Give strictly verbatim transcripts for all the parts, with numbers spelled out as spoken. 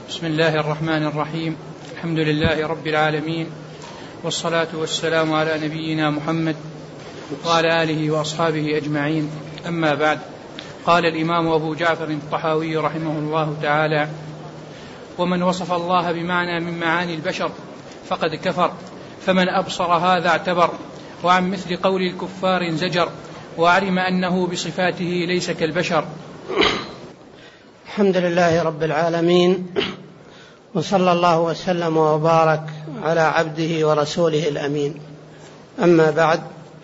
بسم الله الرحمن الرحيم. الحمد لله رب العالمين، والصلاة والسلام على نبينا محمد وعلى آله وأصحابه أجمعين، أما بعد. قال الإمام أبو جعفر الطحاوي رحمه الله تعالى: ومن وصف الله بمعنى من معاني البشر فقد كفر، فمن أبصر هذا اعتبر، وعن مثل قول الكفار زجر، وعلم أنه بصفاته ليس كالبشر. الحمد لله رب العالمين، وصلى الله وسلم وبارك على عبده ورسوله الأمين، أما بعد.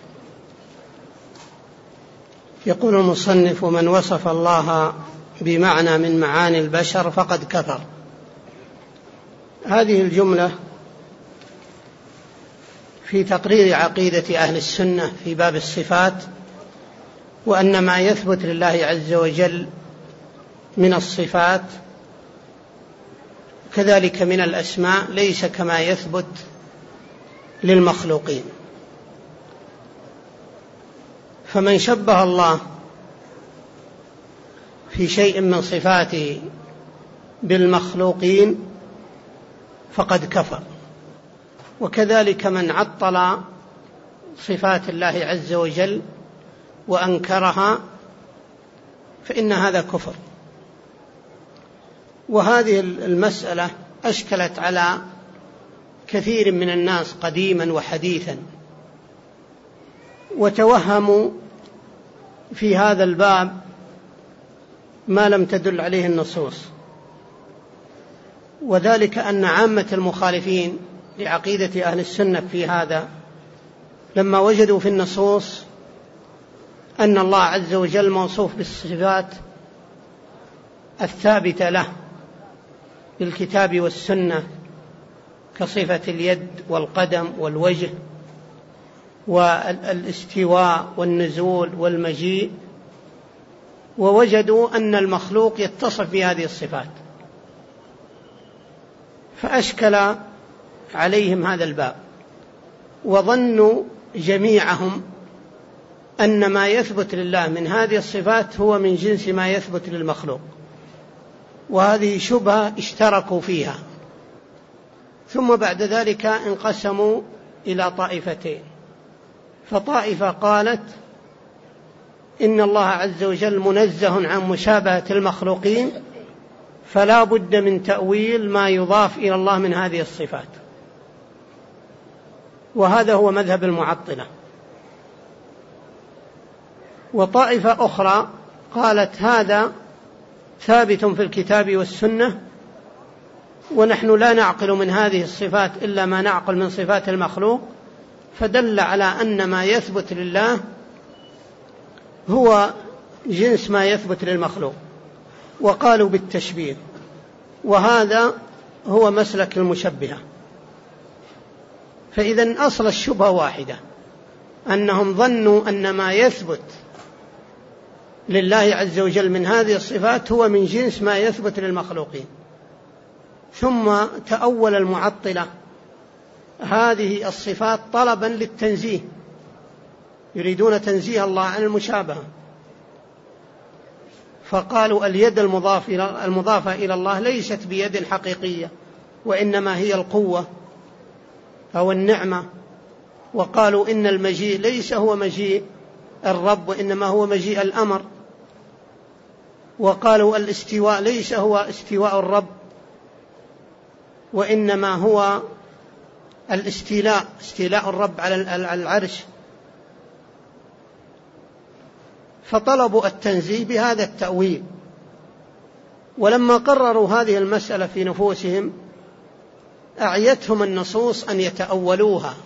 يقول المصنف: ومن وصف الله بمعنى من معاني البشر فقد كفر. هذه الجملة في تقرير عقيدة أهل السنة في باب الصفات، وأن ما يثبت لله عز وجل من الصفات كذلك من الأسماء ليس كما يثبت للمخلوقين. فمن شبه الله في شيء من صفاته بالمخلوقين فقد كفر، وكذلك من عطل صفات الله عز وجل وأنكرها فإن هذا كفر. وهذه المسألة أشكلت على كثير من الناس قديما وحديثا، وتوهموا في هذا الباب ما لم تدل عليه النصوص، وذلك أن عامة المخالفين لعقيدة أهل السنة في هذا لما وجدوا في النصوص أن الله عز وجل موصوف بالصفات الثابتة له بالكتاب والسنة كصفة اليد والقدم والوجه والاستواء والنزول والمجيء، ووجدوا أن المخلوق يتصف بهذه الصفات، فأشكل عليهم هذا الباب، وظنوا جميعهم أن ما يثبت لله من هذه الصفات هو من جنس ما يثبت للمخلوق، وهذه شبهة اشتركوا فيها. ثم بعد ذلك انقسموا إلى طائفتين، فطائفة قالت إن الله عز وجل منزه عن مشابهة المخلوقين، فلا بد من تأويل ما يضاف إلى الله من هذه الصفات، وهذا هو مذهب المعطلة. وطائفة أخرى قالت هذا ثابت في الكتاب والسنة، ونحن لا نعقل من هذه الصفات إلا ما نعقل من صفات المخلوق، فدل على أن ما يثبت لله هو جنس ما يثبت للمخلوق، وقالوا بالتشبيه، وهذا هو مسلك المشبهة. فإذن أصل الشبهة واحدة، أنهم ظنوا أن ما يثبت لله عز وجل من هذه الصفات هو من جنس ما يثبت للمخلوقين، ثم تأول المعطلة هذه الصفات طلبا للتنزيه، يريدون تنزيه الله عن المشابهة، فقالوا اليد المضافة إلى الله ليست بيد حقيقية، وإنما هي القوة أو النعمة. وقالوا إن المجيء ليس هو مجيء الرب، وإنما هو مجيء الأمر. وقالوا الاستواء ليس هو استواء الرب، وإنما هو الاستيلاء، استيلاء الرب على العرش. فطلبوا التنزيه بهذا التأويل، ولما قرروا هذه المسألة في نفوسهم أعيتهم النصوص أن يتأولوها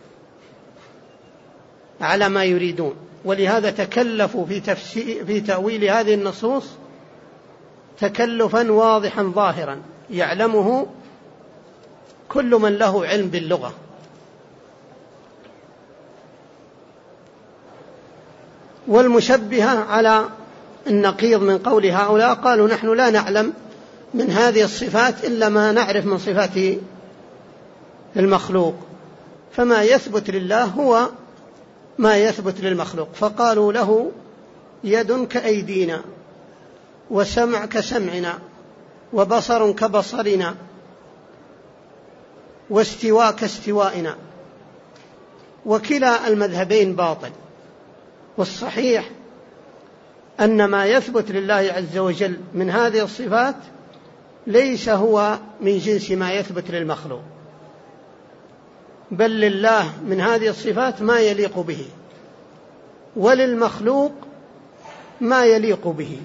على ما يريدون، ولهذا تكلفوا في, تفسير في تأويل هذه النصوص تكلفا واضحا ظاهرا يعلمه كل من له علم باللغة. والمشبهة على النقيض من قول هؤلاء، قالوا نحن لا نعلم من هذه الصفات إلا ما نعرف من صفات المخلوق، فما يثبت لله هو ما يثبت للمخلوق. فقالوا له يد كأيدينا وسمع كسمعنا وبصر كبصرنا واستواء كاستوائنا، وكلا المذهبين باطل. والصحيح أن ما يثبت لله عز وجل من هذه الصفات ليس هو من جنس ما يثبت للمخلوق، بل لله من هذه الصفات ما يليق به، وللمخلوق ما يليق به.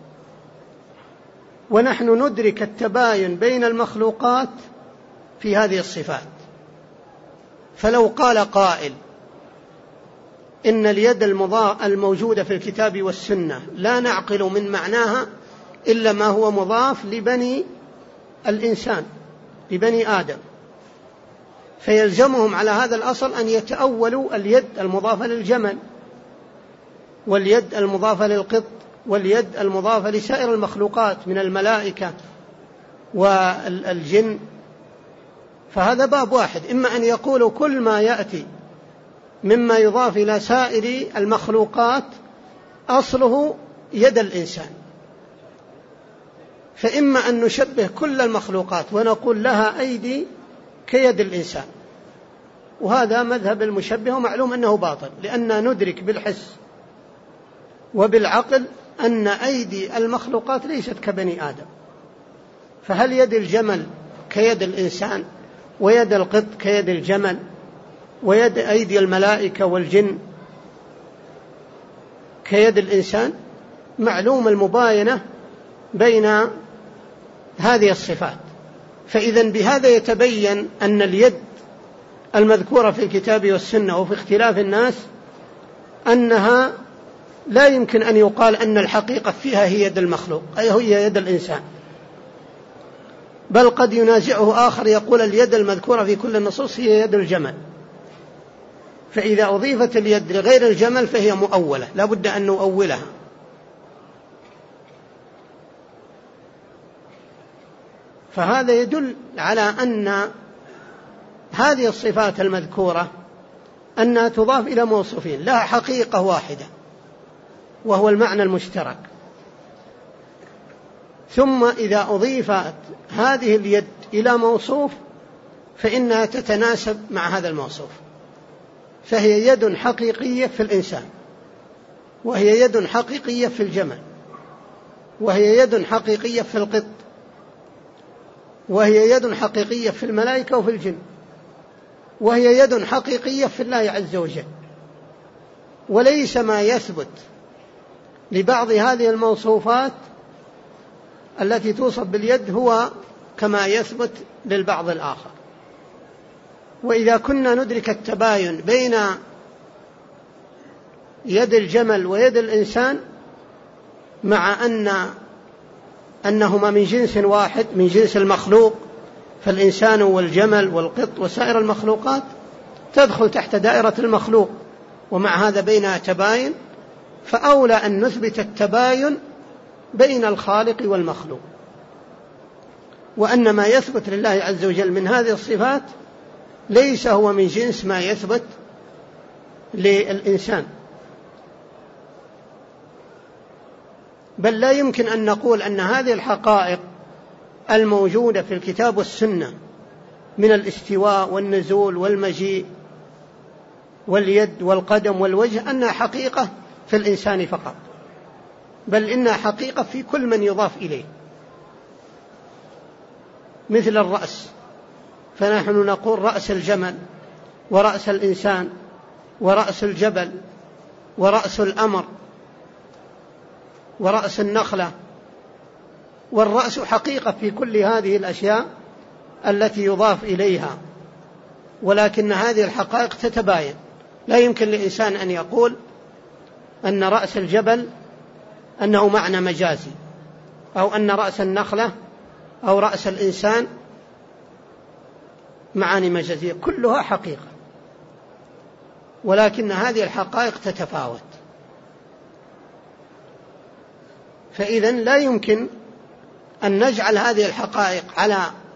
ونحن ندرك التباين بين المخلوقات في هذه الصفات. فلو قال قائل إن اليد الموجودة في الكتاب والسنة لا نعقل من معناها إلا ما هو مضاف لبني الإنسان، لبني آدم، فيلزمهم على هذا الأصل أن يتأولوا اليد المضافة للجمل، واليد المضافة للقط، واليد المضافة لسائر المخلوقات من الملائكة والجن. فهذا باب واحد، إما أن يقولوا كل ما يأتي مما يضاف إلى سائر المخلوقات أصله يد الإنسان، فإما أن نشبه كل المخلوقات ونقول لها أيدي كيد الإنسان، وهذا مذهب المشبه، ومعلوم أنه باطل، لأننا ندرك بالحس وبالعقل أن أيدي المخلوقات ليست كبني آدم. فهل يد الجمل كيد الإنسان، ويد القط كيد الجمل، ويد أيدي الملائكة والجن كيد الإنسان؟ معلوم المباينة بين هذه الصفات. فإذا بهذا يتبين أن اليد المذكورة في الكتاب والسنة وفي اختلاف الناس أنها لا يمكن أن يقال أن الحقيقة فيها هي يد المخلوق، أي هي يد الإنسان، بل قد ينازعه آخر يقول اليد المذكورة في كل النصوص هي يد الجمل. فإذا أضيفت اليد لغير الجمل فهي مؤولة، لا بد أن نؤولها. فهذا يدل على أن هذه الصفات المذكورة أنها تضاف إلى موصوفين لها حقيقة واحدة، وهو المعنى المشترك. ثم إذا أضيفت هذه اليد إلى موصوف فإنها تتناسب مع هذا الموصوف، فهي يد حقيقية في الإنسان، وهي يد حقيقية في الجمل، وهي يد حقيقية في القط، وهي يد حقيقية في الملائكة وفي الجن، وهي يد حقيقية في الله عز وجل. وليس ما يثبت لبعض هذه الموصوفات التي توصف باليد هو كما يثبت للبعض الآخر. وإذا كنا ندرك التباين بين يد الجمل ويد الإنسان مع أن أنهما من جنس واحد، من جنس المخلوق، فالإنسان والجمل والقط وسائر المخلوقات تدخل تحت دائرة المخلوق، ومع هذا بينها تباين، فأولى أن نثبت التباين بين الخالق والمخلوق، وأن ما يثبت لله عز وجل من هذه الصفات ليس هو من جنس ما يثبت للإنسان. بل لا يمكن أن نقول أن هذه الحقائق الموجودة في الكتاب والسنة من الاستواء والنزول والمجيء واليد والقدم والوجه أنها حقيقة في الإنسان فقط، بل إنها حقيقة في كل من يضاف إليه، مثل الرأس، فنحن نقول رأس الجمل ورأس الإنسان ورأس الجبل ورأس الأمر ورأس النخلة، والرأس حقيقة في كل هذه الأشياء التي يضاف إليها، ولكن هذه الحقائق تتباين. لا يمكن لإنسان أن يقول أن رأس الجبل أنه معنى مجازي، أو أن رأس النخلة أو رأس الإنسان معاني مجازية، كلها حقيقة، ولكن هذه الحقائق تتفاوت. فإذن لا يمكن أن نجعل هذه الحقائق على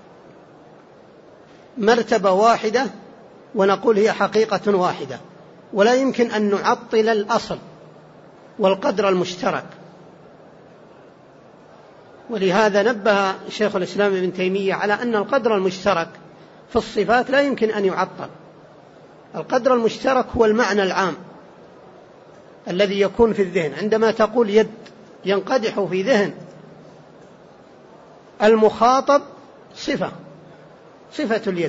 مرتبة واحدة ونقول هي حقيقة واحدة، ولا يمكن أن نعطل الأصل والقدر المشترك. ولهذا نبه شيخ الإسلام ابن تيمية على أن القدر المشترك في الصفات لا يمكن أن يعطل. القدر المشترك هو المعنى العام الذي يكون في الذهن. عندما تقول يد ينقدح في ذهن المخاطب صفة صفة اليد،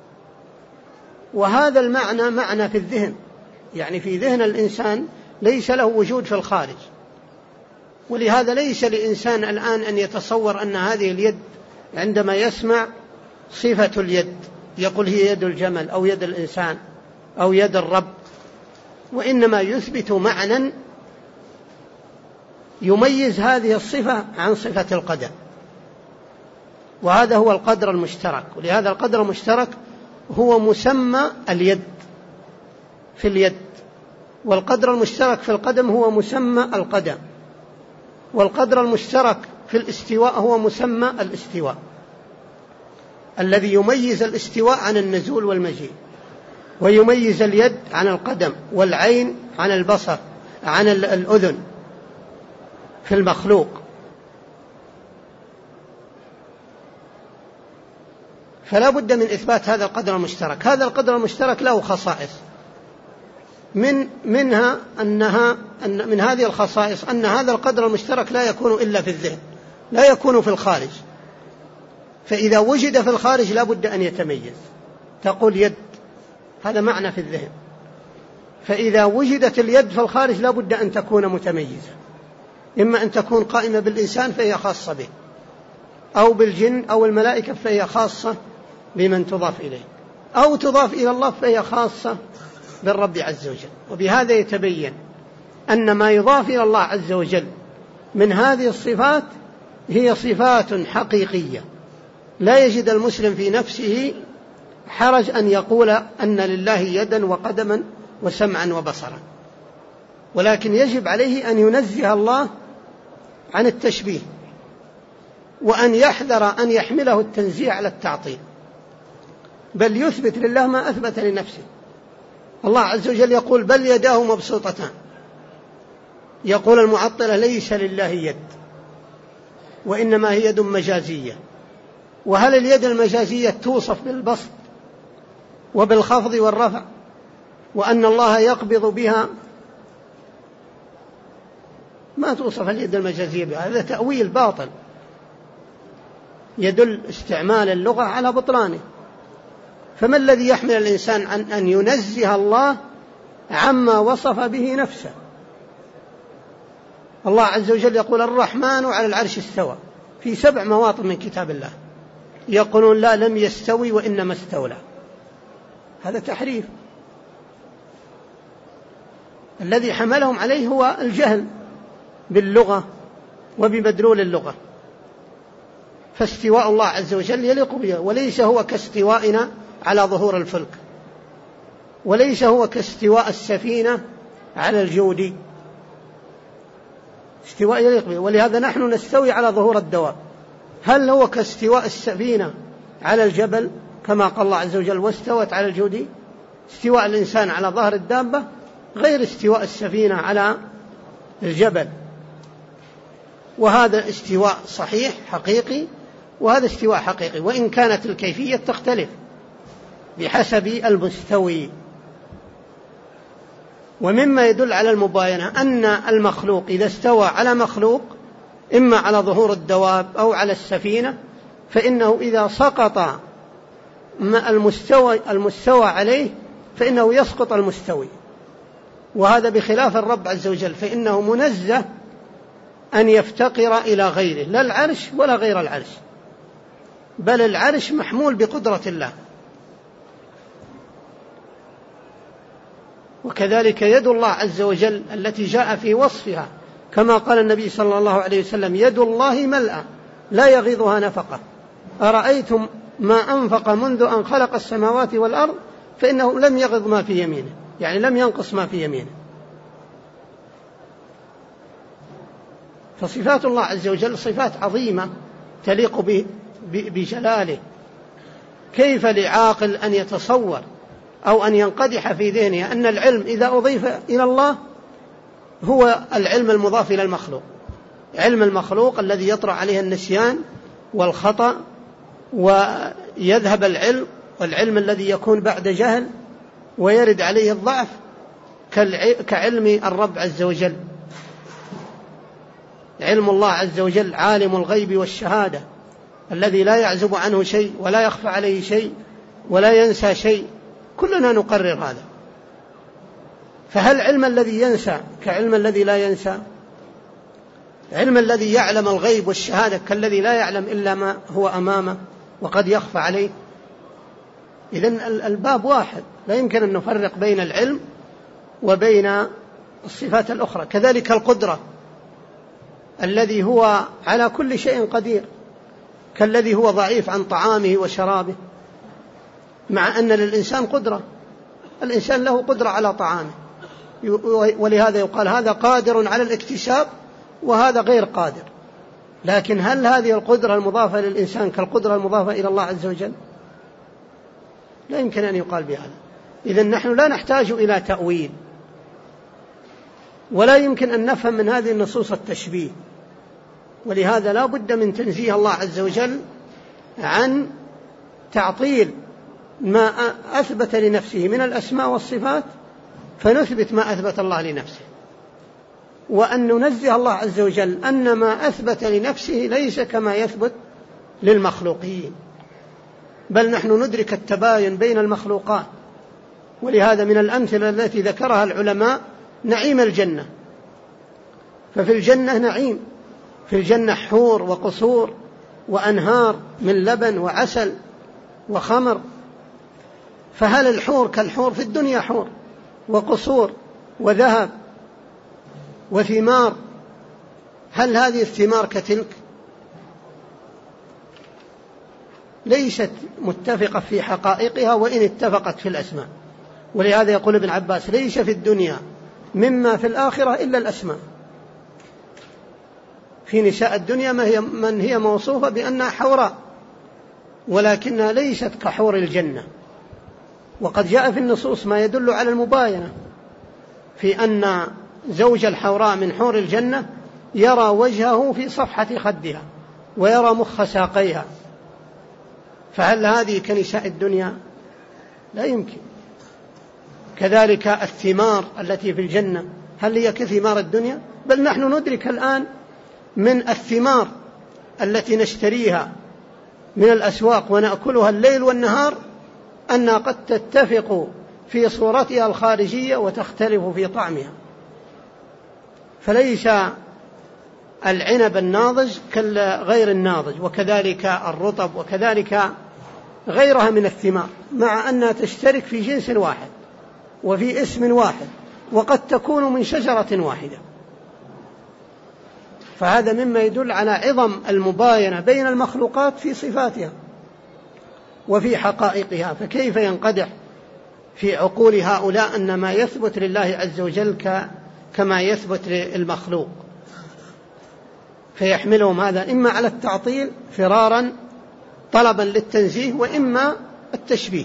وهذا المعنى معنى في الذهن، يعني في ذهن الإنسان ليس له وجود في الخارج. ولهذا ليس لإنسان الآن أن يتصور أن هذه اليد عندما يسمع صفة اليد يقول هي يد الجمل أو يد الإنسان أو يد الرب، وإنما يثبت معنى يميز هذه الصفة عن صفة القدم، وهذا هو القدر المشترك. ولهذا القدر المشترك هو مسمى اليد في اليد، والقدر المشترك في القدم هو مسمى القدم، والقدر المشترك في الاستواء هو مسمى الاستواء الذي يميز الاستواء عن النزول والمجيء، ويميز اليد عن القدم، والعين عن البصر، عن الأذن في المخلوق. فلا بد من إثبات هذا القدر المشترك. هذا القدر المشترك له خصائص، من منها أنها أن من هذه الخصائص أن هذا القدر المشترك لا يكون إلا في الذهن، لا يكون في الخارج. فإذا وجد في الخارج لا بد أن يتميز. تقول يد، هذا معنى في الذهن، فإذا وجدت اليد في الخارج لا بد أن تكون متميزة، إما أن تكون قائمة بالإنسان فهي خاصة به، أو بالجن أو الملائكة فهي خاصة بمن تضاف إليه، أو تضاف إلى الله فهي خاصة بالرب عز وجل. وبهذا يتبين أن ما يضاف إلى الله عز وجل من هذه الصفات هي صفات حقيقية، لا يجد المسلم في نفسه حرج أن يقول أن لله يدا وقدما وسمعا وبصرا، ولكن يجب عليه أن ينزه الله عن التشبيه، وأن يحذر أن يحمله التنزيه على التعطيل، بل يثبت لله ما أثبت لنفسه. الله عز وجل يقول بل يداه مبسوطتان، يقول المعطلة ليس لله يد وإنما هي يد مجازية. وهل اليد المجازية توصف بالبسط وبالخفض والرفع وأن الله يقبض بها؟ ما توصف اليد المجازية بها، هذا تأويل باطل يدل استعمال اللغة على بطلانه. فما الذي يحمل الإنسان عن أن ينزه الله عما وصف به نفسه؟ الله عز وجل يقول الرحمن على العرش استوى في سبع مواطن من كتاب الله، يقولون لا لم يستوي وإنما استولى، هذا تحريف. الذي حملهم عليه هو الجهل باللغة وبمدلول اللغة. فاستواء الله عز وجل يليق به، وليس هو كاستوائنا على ظهور الفلك، وليس هو كاستواء السفينة على الجودي، استواء يليق به. ولهذا نحن نستوي على ظهور الدواب. هل هو كاستواء السفينة على الجبل كما قال الله عز وجل واستوت على الجودي؟ استواء الإنسان على ظهر الدابة غير استواء السفينة على الجبل، وهذا استواء صحيح حقيقي، وهذا استواء حقيقي، وإن كانت الكيفية تختلف بحسب المستوي. ومما يدل على المباينة أن المخلوق إذا استوى على مخلوق إما على ظهور الدواب أو على السفينة، فإنه إذا سقط المستوى, المستوى عليه فإنه يسقط المستوي، وهذا بخلاف الرب عز وجل، فإنه منزه أن يفتقر إلى غيره، لا العرش ولا غير العرش، بل العرش محمول بقدرة الله. وكذلك يد الله عز وجل التي جاء في وصفها كما قال النبي صلى الله عليه وسلم يد الله ملأى لا يغيضها نفقة، أرأيتم ما أنفق منذ أن خلق السماوات والأرض فإنه لم يغض ما في يمينه، يعني لم ينقص ما في يمينه. فصفات الله عز وجل صفات عظيمة تليق بجلاله. كيف لعاقل أن يتصور أو أن ينقدح في ذهنه أن العلم إذا أضيف إلى الله هو العلم المضاف إلى المخلوق؟ علم المخلوق الذي يطرأ عليه النسيان والخطأ ويذهب العلم، والعلم الذي يكون بعد جهل ويرد عليه الضعف، كعلم الرب عز وجل. علم الله عز وجل عالم الغيب والشهادة الذي لا يعزب عنه شيء ولا يخفى عليه شيء ولا ينسى شيء، كلنا نقرر هذا. فهل علم الذي ينسى كعلم الذي لا ينسى؟ علم الذي يعلم الغيب والشهادة كالذي لا يعلم إلا ما هو أمامه وقد يخفى عليه؟ إذن الباب واحد، لا يمكن أن نفرق بين العلم وبين الصفات الأخرى. كذلك القدرة، الذي هو على كل شيء قدير كالذي هو ضعيف عن طعامه وشرابه، مع أن للإنسان قدرة، الإنسان له قدرة على طعامه، ولهذا يقال هذا قادر على الاكتساب وهذا غير قادر. لكن هل هذه القدرة المضافة للإنسان كالقدرة المضافة إلى الله عز وجل؟ لا يمكن أن يقال بهذا. إذن نحن لا نحتاج إلى تأويل، ولا يمكن أن نفهم من هذه النصوص التشبيه، ولهذا لا بد من تنزيه الله عز وجل عن تعطيل ما أثبت لنفسه من الأسماء والصفات، فنثبت ما أثبت الله لنفسه، وأن ننزه الله عز وجل أن ما أثبت لنفسه ليس كما يثبت للمخلوقين، بل نحن ندرك التباين بين المخلوقات. ولهذا من الأمثلة التي ذكرها العلماء نعيم الجنة، ففي الجنة نعيم، في الجنة حور وقصور وأنهار من لبن وعسل وخمر، فهل الحور كالحور في الدنيا؟ حور وقصور وذهب وثمار، هل هذه الثمار كتلك؟ ليست متفقة في حقائقها وإن اتفقت في الأسماء. ولهذا يقول ابن عباس ليس في الدنيا مما في الآخرة إلا الأسماء. في نساء الدنيا ما هي من هي موصوفة بأنها حوراء، ولكنها ليست كحور الجنة. وقد جاء في النصوص ما يدل على المباينة في أن زوج الحوراء من حور الجنة يرى وجهه في صفحة خدها ويرى مخ ساقيها، فهل هذه كنساء الدنيا؟ لا يمكن. كذلك الثمار التي في الجنة هل هي كثمار الدنيا؟ بل نحن ندرك الآن من الثمار التي نشتريها من الأسواق ونأكلها الليل والنهار أنها قد تتفق في صورتها الخارجية وتختلف في طعمها. فليس العنب الناضج كغير الناضج، وكذلك الرطب، وكذلك غيرها من الثمار، مع أنها تشترك في جنس واحد وفي اسم واحد وقد تكون من شجرة واحدة. فهذا مما يدل على عظم المباينة بين المخلوقات في صفاتها وفي حقائقها. فكيف ينقدح في عقول هؤلاء أن ما يثبت لله عز وجل كما يثبت للمخلوق؟ فيحملهم هذا إما على التعطيل فرارا طلبا للتنزيه، وإما التشبيه.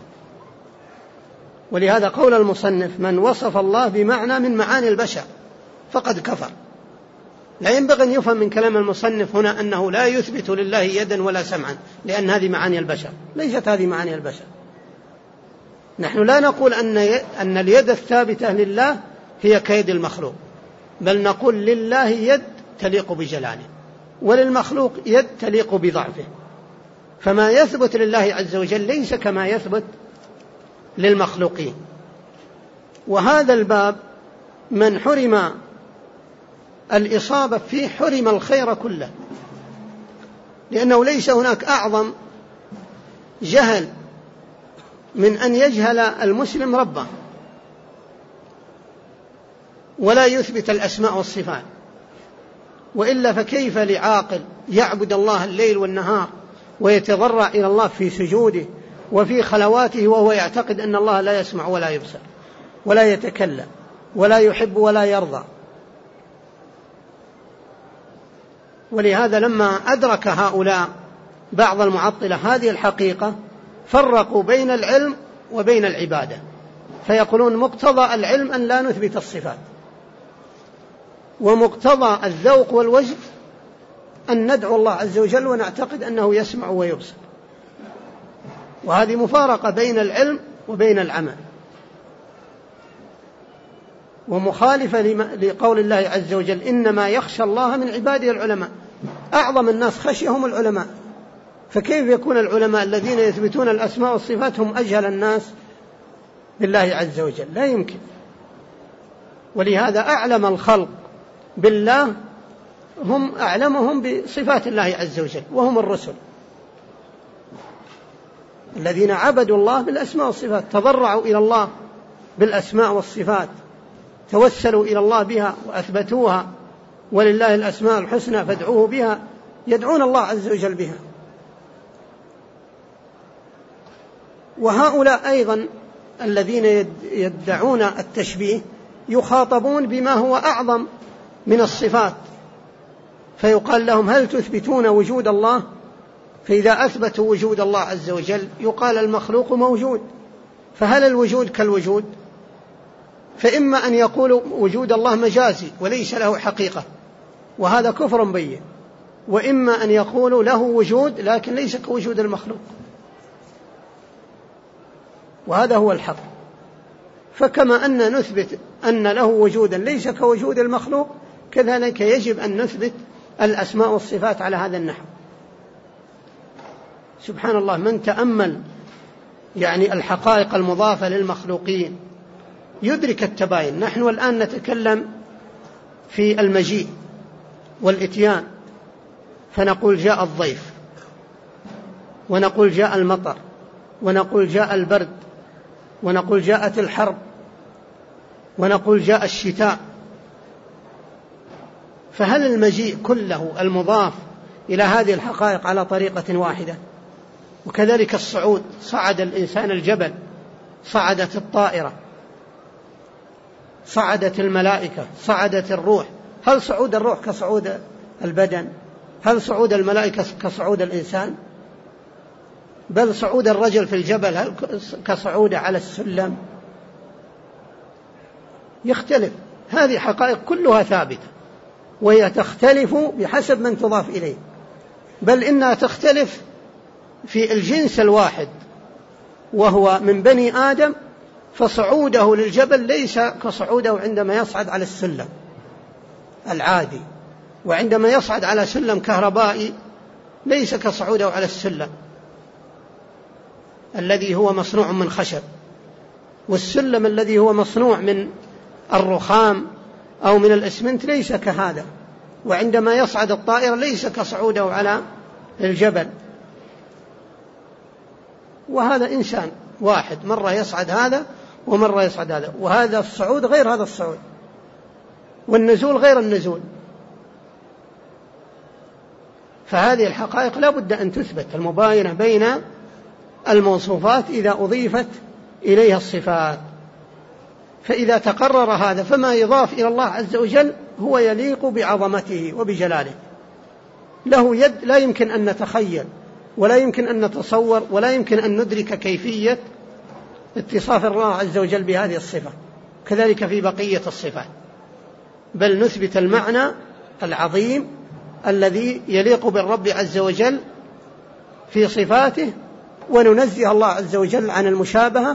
ولهذا قول المصنف من وصف الله بمعنى من معاني البشر فقد كفر. لا ينبغي أن يفهم من كلام المصنف هنا أنه لا يثبت لله يدا ولا سمعا، لأن هذه معاني البشر، ليست هذه معاني البشر. نحن لا نقول أن أن اليد الثابتة لله هي كيد المخلوق، بل نقول لله يد تليق بجلاله، وللمخلوق يد تليق بضعفه. فما يثبت لله عز وجل ليس كما يثبت للمخلوقين. وهذا الباب من حرم الإصابة فيه حرم الخير كله، لأنه ليس هناك أعظم جهل من أن يجهل المسلم ربه ولا يثبت الأسماء والصفات. وإلا فكيف لعاقل يعبد الله الليل والنهار ويتضرع إلى الله في سجوده وفي خلواته وهو يعتقد أن الله لا يسمع ولا يبصر ولا يتكلم ولا يحب ولا يرضى؟ ولهذا لما أدرك هؤلاء بعض المعطلة هذه الحقيقة فرقوا بين العلم وبين العبادة، فيقولون مقتضى العلم أن لا نثبت الصفات، ومقتضى الذوق والوجد أن ندعو الله عز وجل ونعتقد أنه يسمع ويبصر، وهذه مفارقة بين العلم وبين العمل، ومخالفة لقول الله عز وجل إنما يخشى الله من عباده العلماء. أعظم الناس خشيهم العلماء، فكيف يكون العلماء الذين يثبتون الأسماء والصفات هم أجهل الناس بالله عز وجل؟ لا يمكن. ولهذا أعلم الخلق بالله هم أعلمهم بصفات الله عز وجل، وهم الرسل الذين عبدوا الله بالأسماء والصفات، تضرعوا إلى الله بالأسماء والصفات، توسلوا إلى الله بها وأثبتوها، ولله الأسماء الحسنى فادعوه بها، يدعون الله عز وجل بها. وهؤلاء أيضا الذين يدعون التشبيه يخاطبون بما هو أعظم من الصفات، فيقال لهم هل تثبتون وجود الله؟ فإذا أثبتوا وجود الله عز وجل يقال المخلوق موجود، فهل الوجود كالوجود؟ فإما أن يقولوا وجود الله مجازي وليس له حقيقة، وهذا كفر بين، وإما أن يقولوا له وجود لكن ليس كوجود المخلوق، وهذا هو الحق. فكما أن نثبت أن له وجودا ليس كوجود المخلوق، كذلك يجب أن نثبت الأسماء والصفات على هذا النحو. سبحان الله، من تأمل يعني الحقائق المضافة للمخلوقين يدرك التباين. نحن الآن نتكلم في المجيء والإتيان، فنقول جاء الضيف، ونقول جاء المطر، ونقول جاء البرد، ونقول جاءت الحرب، ونقول جاء الشتاء. فهل المجيء كله المضاف إلى هذه الحقائق على طريقة واحدة؟ وكذلك الصعود، صعد الإنسان الجبل، صعدت الطائرة، صعدت الملائكة، صعدت الروح. هل صعود الروح كصعود البدن؟ هل صعود الملائكة كصعود الإنسان؟ بل صعود الرجل في الجبل هل كصعود على السلم؟ يختلف. هذه حقائق كلها ثابتة، وهي تختلف بحسب من تضاف إليه، بل إنها تختلف في الجنس الواحد وهو من بني آدم، فصعوده للجبل ليس كصعوده عندما يصعد على السلم العادي، وعندما يصعد على سلم كهربائي ليس كصعوده على السلم الذي هو مصنوع من خشب، والسلم الذي هو مصنوع من الرخام أو من الإسمنت ليس كهذا، وعندما يصعد الطائرة ليس كصعوده على الجبل. وهذا إنسان واحد، مرة يصعد هذا ومرة يصعد هذا، وهذا الصعود غير هذا الصعود، والنزول غير النزول. فهذه الحقائق لا بد أن تثبت، المباينة بين الموصوفات إذا أضيفت إليها الصفات. فإذا تقرر هذا فما يضاف إلى الله عز وجل هو يليق بعظمته وبجلاله، له يد لا يمكن أن نتخيل ولا يمكن أن نتصور ولا يمكن أن ندرك كيفية اتصاف الله عز وجل بهذه الصفة. كذلك في بقية الصفات، بل نثبت المعنى العظيم الذي يليق بالرب عز وجل في صفاته، وننزه الله عز وجل عن المشابهة،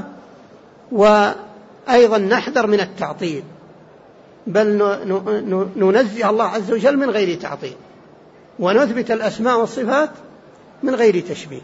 وأيضا نحذر من التعطيل، بل ننزه الله عز وجل من غير تعطيل، ونثبت الأسماء والصفات من غير تشبيه.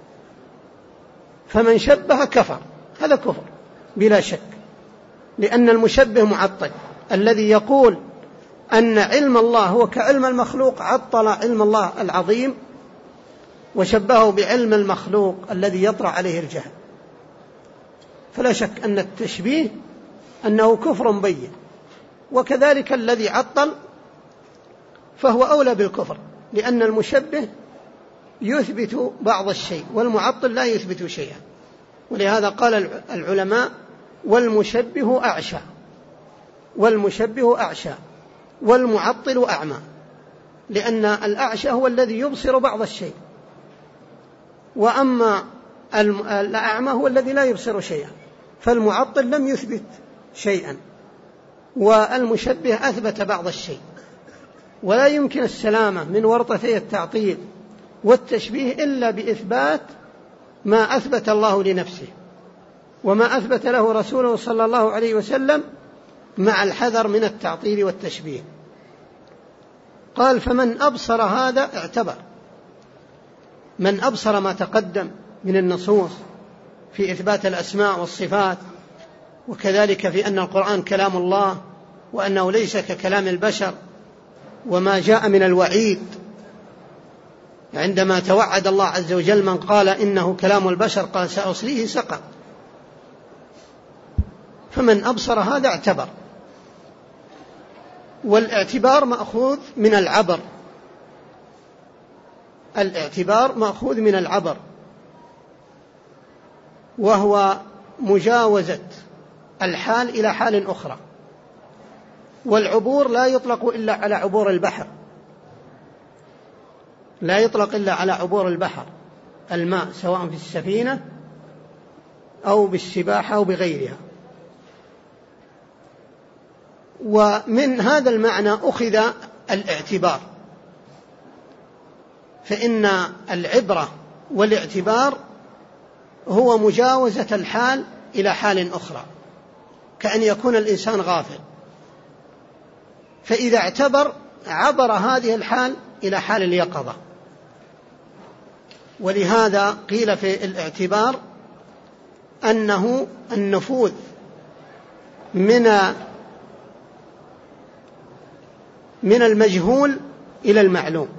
فمن شبه كفر، هذا كفر بلا شك، لأن المشبه معطل. الذي يقول أن علم الله هو كعلم المخلوق عطل علم الله العظيم وشبهه بعلم المخلوق الذي يطرأ عليه الجهل. فلا شك أن التشبيه أنه كفر بين، وكذلك الذي عطل فهو أولى بالكفر، لأن المشبه يثبت بعض الشيء والمعطل لا يثبت شيئا. ولهذا قال العلماء والمشبه أعشى، والمشبه أعشى والمعطل أعمى، لأن الأعشى هو الذي يبصر بعض الشيء، وأما الأعمى هو الذي لا يبصر شيئا. فالمعطل لم يثبت شيئا، والمشبه أثبت بعض الشيء. ولا يمكن السلامة من ورطتي التعطيل والتشبيه إلا بإثبات ما أثبت الله لنفسه وما أثبت له رسوله صلى الله عليه وسلم مع الحذر من التعطيل والتشبيه. قال: فمن أبصر هذا اعتبر. من أبصر ما تقدم من النصوص في إثبات الأسماء والصفات، وكذلك في أن القرآن كلام الله وأنه ليس ككلام البشر، وما جاء من الوعيد عندما توعد الله عز وجل من قال إنه كلام البشر قال: سأصليه سقر. فمن أبصر هذا اعتبر. والاعتبار مأخوذ من العبر، الاعتبار مأخوذ من العبر، وهو مجاوزة الحال إلى حال أخرى. والعبور لا يطلق إلا على عبور البحر، لا يطلق إلا على عبور البحر، الماء، سواء في السفينة أو بالسباحة أو بغيرها. ومن هذا المعنى أخذ الاعتبار، فإن العبرة والاعتبار هو مجاوزة الحال إلى حال أخرى، كأن يكون الإنسان غافل، فإذا اعتبر عبر هذه الحال إلى حال اليقظة. ولهذا قيل في الاعتبار أنه النفوذ من من المجهول إلى المعلوم،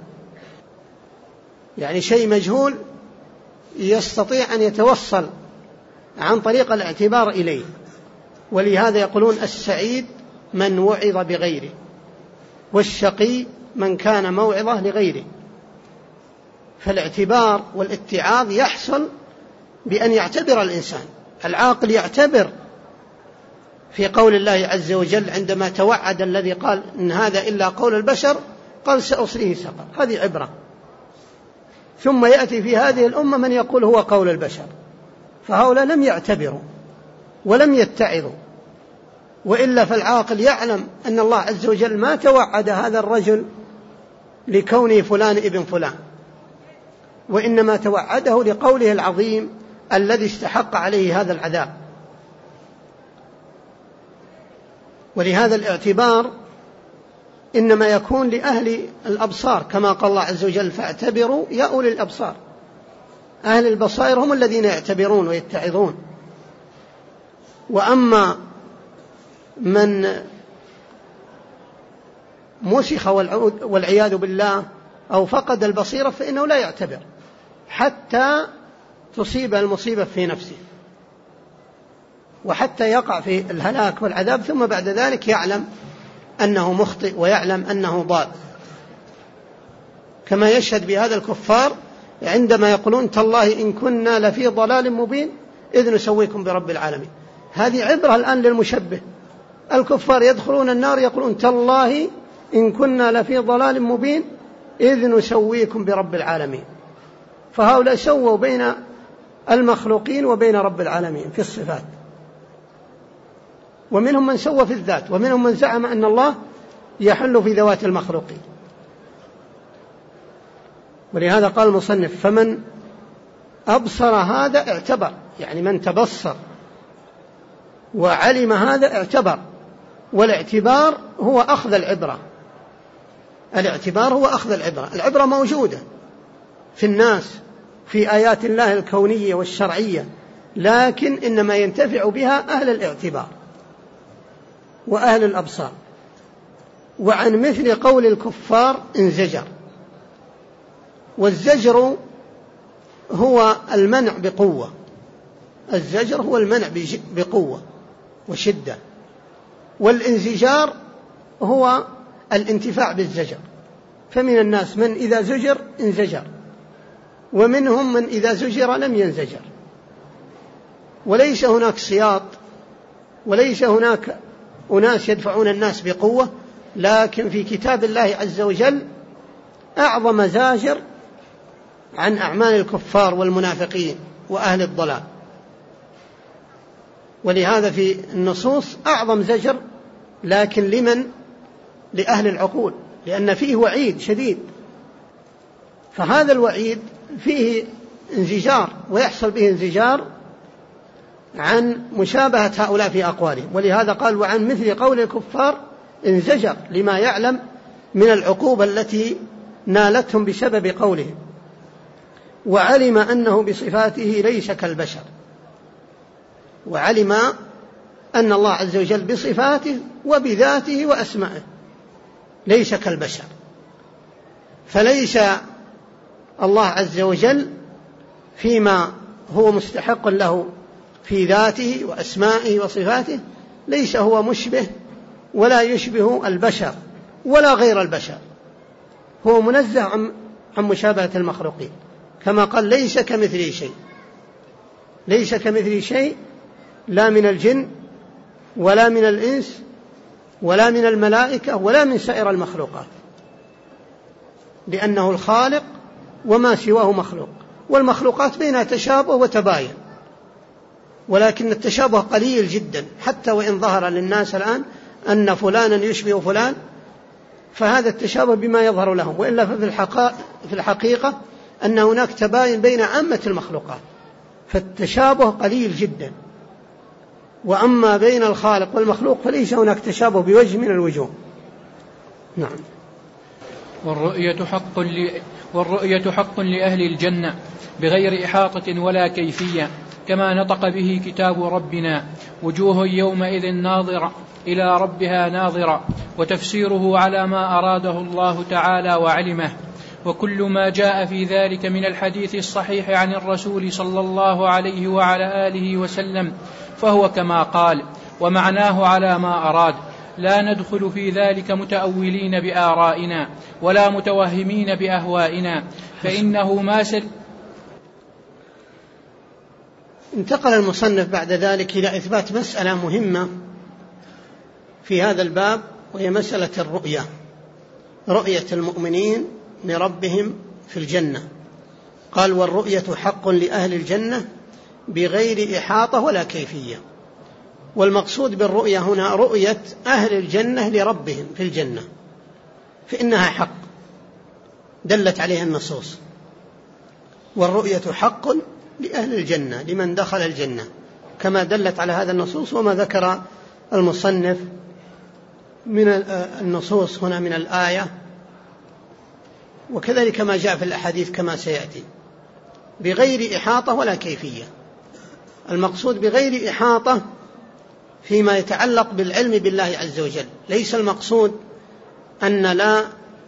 يعني شيء مجهول يستطيع أن يتوصل عن طريق الاعتبار إليه. ولهذا يقولون: السعيد من وعظ بغيره، والشقي من كان موعظة لغيره. فالاعتبار والاتعاظ يحصل بأن يعتبر الإنسان. العاقل يعتبر في قول الله عز وجل عندما توعد الذي قال إن هذا إلا قول البشر قال: سأصليه سقر. هذه عبرة. ثم يأتي في هذه الأمة من يقول هو قول البشر، فهؤلاء لم يعتبروا ولم يتعظوا. وإلا فالعاقل يعلم أن الله عز وجل ما توعد هذا الرجل لكونه فلان ابن فلان، وإنما توعده لقوله العظيم الذي استحق عليه هذا العذاب. ولهذا الاعتبار إنما يكون لأهل الأبصار، كما قال الله عز وجل: فاعتبروا يا أولي الأبصار. أهل البصائر هم الذين يعتبرون ويتعظون. وأما من مسخ والعياذ بالله أو فقد البصيرة فإنه لا يعتبر حتى تصيب المصيبة في نفسه، وحتى يقع في الهلاك والعذاب، ثم بعد ذلك يعلم أنه مخطئ ويعلم أنه ضال. كما يشهد بهذا الكفار عندما يقولون: تالله إن كنا لفي ضلال مبين إذ نسويكم برب العالمين. هذه عبرة الآن للمشبه. الكفار يدخلون النار يقولون: تالله إن كنا لفي ضلال مبين إذ نسويكم برب العالمين. فهؤلاء سووا بين المخلوقين وبين رب العالمين في الصفات. ومنهم من سوى في الذات، ومنهم من زعم أن الله يحل في ذوات المخلوقين. ولهذا قال المصنف: فمن أبصر هذا اعتبر، يعني من تبصر وعلم هذا اعتبر. والاعتبار هو أخذ العبرة، الاعتبار هو أخذ العبرة. العبرة موجودة في الناس في آيات الله الكونية والشرعية، لكن إنما ينتفع بها أهل الاعتبار وأهل الأبصار. وعن مثل قول الكفار انزجر. والزجر هو المنع بقوة، الزجر هو المنع بقوة وشدة، والانزجار هو الانتفاع بالزجر. فمن الناس من إذا زجر انزجر، ومنهم من إذا زجر لم ينزجر. وليس هناك سياط، وليس هناك أناس يدفعون الناس بقوة، لكن في كتاب الله عز وجل أعظم زاجر عن أعمال الكفار والمنافقين وأهل الضلال. ولهذا في النصوص أعظم زجر، لكن لمن؟ لأهل العقول لأن فيه وعيد شديد، فهذا الوعيد فيه انزجار، ويحصل به انزجار عن مشابهة هؤلاء في أقوالهم. ولهذا قال وعن مثل قول الكفار انزجر لما يعلم من العقوبة التي نالتهم بسبب قولهم، وعلم أنه بصفاته ليس كالبشر، وعلم أن الله عز وجل بصفاته وبذاته وأسمائه ليس كالبشر، فليس الله عز وجل فيما هو مستحق له في ذاته وأسمائه وصفاته ليس هو مشبه ولا يشبه البشر ولا غير البشر، هو منزه عن مشابهة المخلوقين، كما قال ليس كمثله شيء، ليس كمثله شيء لا من الجن ولا من الإنس ولا من الملائكة ولا من سائر المخلوقات، لأنه الخالق وما سواه مخلوق، والمخلوقات بينها تشابه وتباين، ولكن التشابه قليل جدا، حتى وإن ظهر للناس الآن أن فلانا يشبه فلان فهذا التشابه بما يظهر لهم، وإلا في الحقيقة أن هناك تباين بين عامة المخلوقات، فالتشابه قليل جدا. وأما بين الخالق والمخلوق فليس هناك تشابه بوجه من الوجوه. نعم. والرؤية حق ل... والرؤية حق لأهل الجنة بغير إحاطة ولا كيفية، كما نطق به كتاب ربنا وجوه يومئذ ناظرة إلى ربها ناظرة، وتفسيره على ما أراده الله تعالى وعلمه، وكل ما جاء في ذلك من الحديث الصحيح عن الرسول صلى الله عليه وعلى آله وسلم فهو كما قال، ومعناه على ما أراد، لا ندخل في ذلك متأولين بآرائنا ولا متوهمين بأهوائنا، فإنه ما سل. انتقل المصنف بعد ذلك إلى إثبات مسألة مهمة في هذا الباب، وهي مسألة الرؤية، رؤية المؤمنين لربهم في الجنة. قال والرؤية حق لأهل الجنة بغير إحاطة ولا كيفية. والمقصود بالرؤية هنا رؤية أهل الجنة لربهم في الجنة، فإنها حق دلت عليها النصوص، والرؤية حق لأهل الجنة لمن دخل الجنة، كما دلت على هذا النصوص وما ذكر المصنف من النصوص هنا من الآية، وكذلك ما جاء في الأحاديث كما سيأتي، بغير إحاطة ولا كيفية. المقصود بغير إحاطة فيما يتعلق بالعلم بالله عز وجل، ليس المقصود أن لا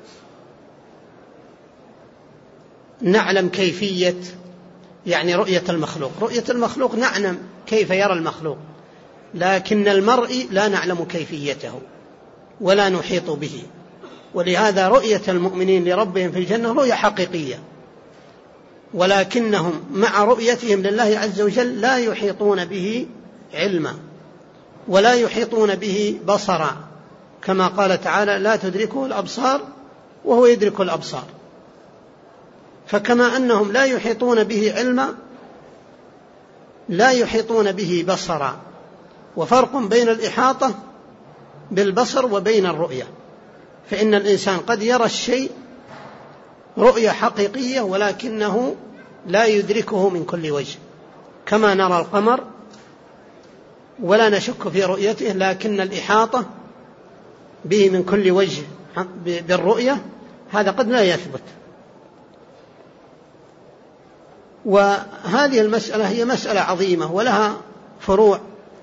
نعلم كيفية يعني رؤية المخلوق. رؤية المخلوق نعلم كيف يرى المخلوق، لكن المرء لا نعلم كيفيته ولا نحيط به، ولهذا رؤية المؤمنين لربهم في الجنة رؤية حقيقية، ولكنهم مع رؤيتهم لله عز وجل لا يحيطون به علما ولا يحيطون به بصرا، كما قال تعالى لا تدركه الأبصار وهو يدرك الأبصار. فكما أنهم لا يحيطون به علما لا يحيطون به بصرا، وفرق بين الإحاطة بالبصر وبين الرؤية، فإن الإنسان قد يرى الشيء رؤية حقيقية ولكنه لا يدركه من كل وجه، كما نرى القمر ولا نشك في رؤيته، لكن الإحاطة به من كل وجه بالرؤية هذا قد لا يثبت. وهذه المسألة هي مسألة عظيمة ولها فروع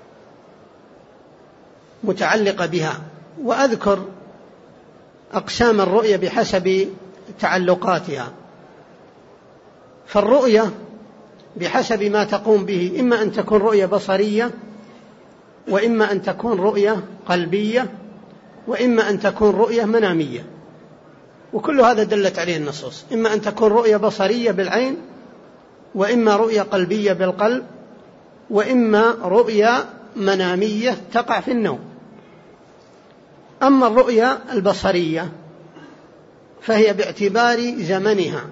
متعلقة بها، وأذكر أقسام الرؤية بحسب تعلقاتها. فالرؤية بحسب ما تقوم به، إما أن تكون رؤية بصرية، وإما أن تكون رؤية قلبية، وإما أن تكون رؤية منامية، وكل هذا دلت عليه النصوص. إما أن تكون رؤية بصرية بالعين، وإما رؤية قلبية بالقلب، وإما رؤية منامية تقع في النوم. أما الرؤية البصرية فهي باعتبار زمنها،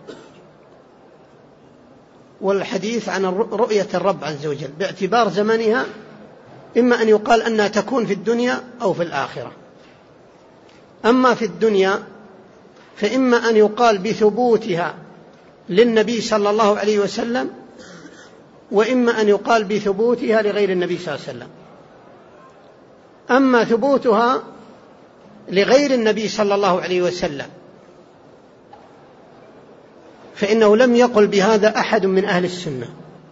والحديث عن رؤية الرب عز وجل باعتبار زمنها، إما أن يقال أنها تكون في الدنيا أو في الآخرة. أما في الدنيا فإما أن يقال بثبوتها للنبي صلى الله عليه وسلم، وإما أن يقال بثبوتها لغير النبي صلى الله عليه وسلم. أما ثبوتها لغير النبي صلى الله عليه وسلم فإنه لم يقل بهذا أحد من أهل السنة،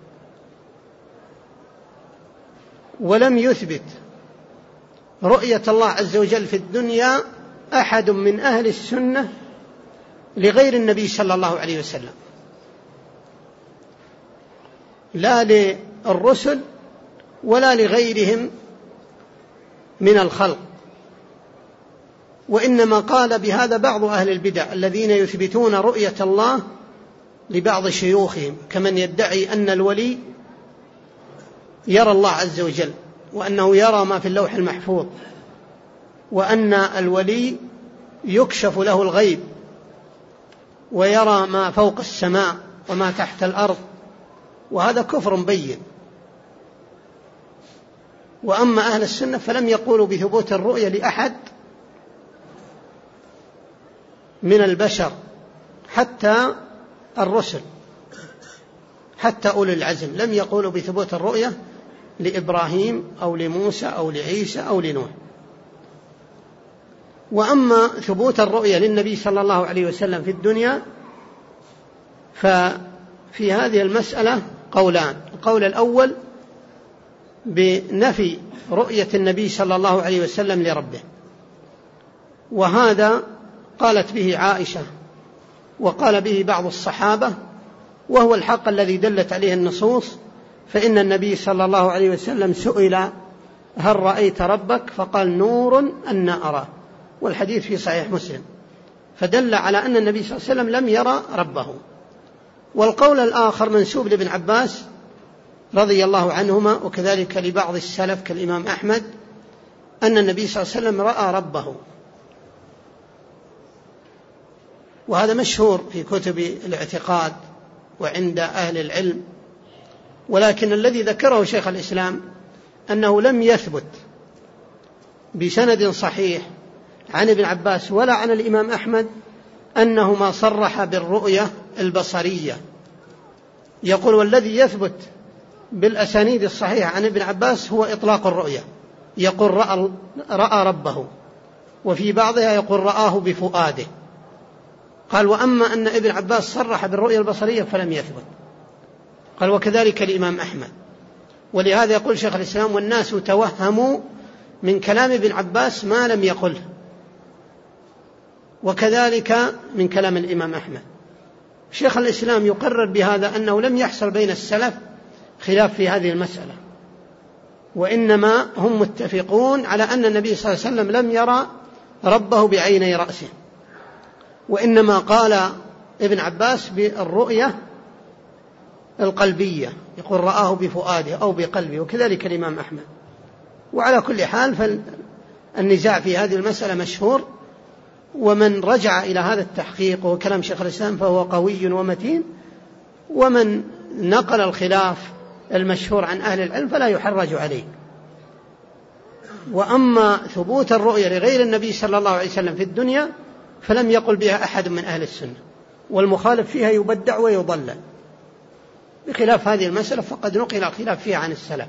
ولم يثبت رؤية الله عز وجل في الدنيا أحد من أهل السنة لغير النبي صلى الله عليه وسلم، لا للرسل ولا لغيرهم من الخلق، وإنما قال بهذا بعض أهل البدع الذين يثبتون رؤية الله لبعض شيوخهم، كمن يدعي أن الولي يرى الله عز وجل، وأنه يرى ما في اللوح المحفوظ، وأن الولي يكشف له الغيب ويرى ما فوق السماء وما تحت الأرض، وهذا كفر بين. وأما أهل السنة فلم يقولوا بثبوت الرؤية لأحد من البشر حتى الرسل، حتى أولي العزم لم يقولوا بثبوت الرؤية لإبراهيم أو لموسى أو لعيسى أو لنوح. وأما ثبوت الرؤية للنبي صلى الله عليه وسلم في الدنيا ففي هذه المسألة قولان. القول الأول بنفي رؤية النبي صلى الله عليه وسلم لربه، وهذا قالت به عائشة وقال به بعض الصحابة، وهو الحق الذي دلت عليه النصوص. فإن النبي صلى الله عليه وسلم سئل هل رأيت ربك؟ فقال نور أن أراه، والحديث في صحيح مسلم، فدل على أن النبي صلى الله عليه وسلم لم يرى ربه. والقول الآخر منسوب لابن عباس رضي الله عنهما وكذلك لبعض السلف كالإمام أحمد أن النبي صلى الله عليه وسلم رأى ربه، وهذا مشهور في كتب الاعتقاد وعند أهل العلم. ولكن الذي ذكره شيخ الإسلام أنه لم يثبت بسند صحيح عن ابن عباس ولا عن الإمام أحمد أنهما صرح بالرؤية البصرية. يقول والذي يثبت بالأسانيد الصحيحة عن ابن عباس هو إطلاق الرؤية، يقول رأى, رأى ربه، وفي بعضها يقول رآه بفؤاده. قال وأما أن ابن عباس صرح بالرؤية البصرية فلم يثبت. قال وكذلك الإمام أحمد. ولهذا يقول شيخ الإسلام والناس توهموا من كلام ابن عباس ما لم يقله، وكذلك من كلام الإمام أحمد. شيخ الإسلام يقرر بهذا أنه لم يحصل بين السلف خلاف في هذه المسألة، وإنما هم متفقون على أن النبي صلى الله عليه وسلم لم يرى ربه بعيني رأسه، وإنما قال ابن عباس بالرؤية القلبية، يقول رآه بفؤاده أو بقلبه، وكذلك الإمام أحمد. وعلى كل حال فالنزاع في هذه المسألة مشهور، ومن رجع إلى هذا التحقيق وكلام شيخ الإسلام فهو قوي ومتين، ومن نقل الخلاف المشهور عن أهل العلم فلا يحرج عليه. وأما ثبوت الرؤية لغير النبي صلى الله عليه وسلم في الدنيا فلم يقل بها أحد من أهل السنة، والمخالف فيها يبدع ويضلل، بخلاف هذه المسألة فقد نقل الخلاف فيها عن السلف.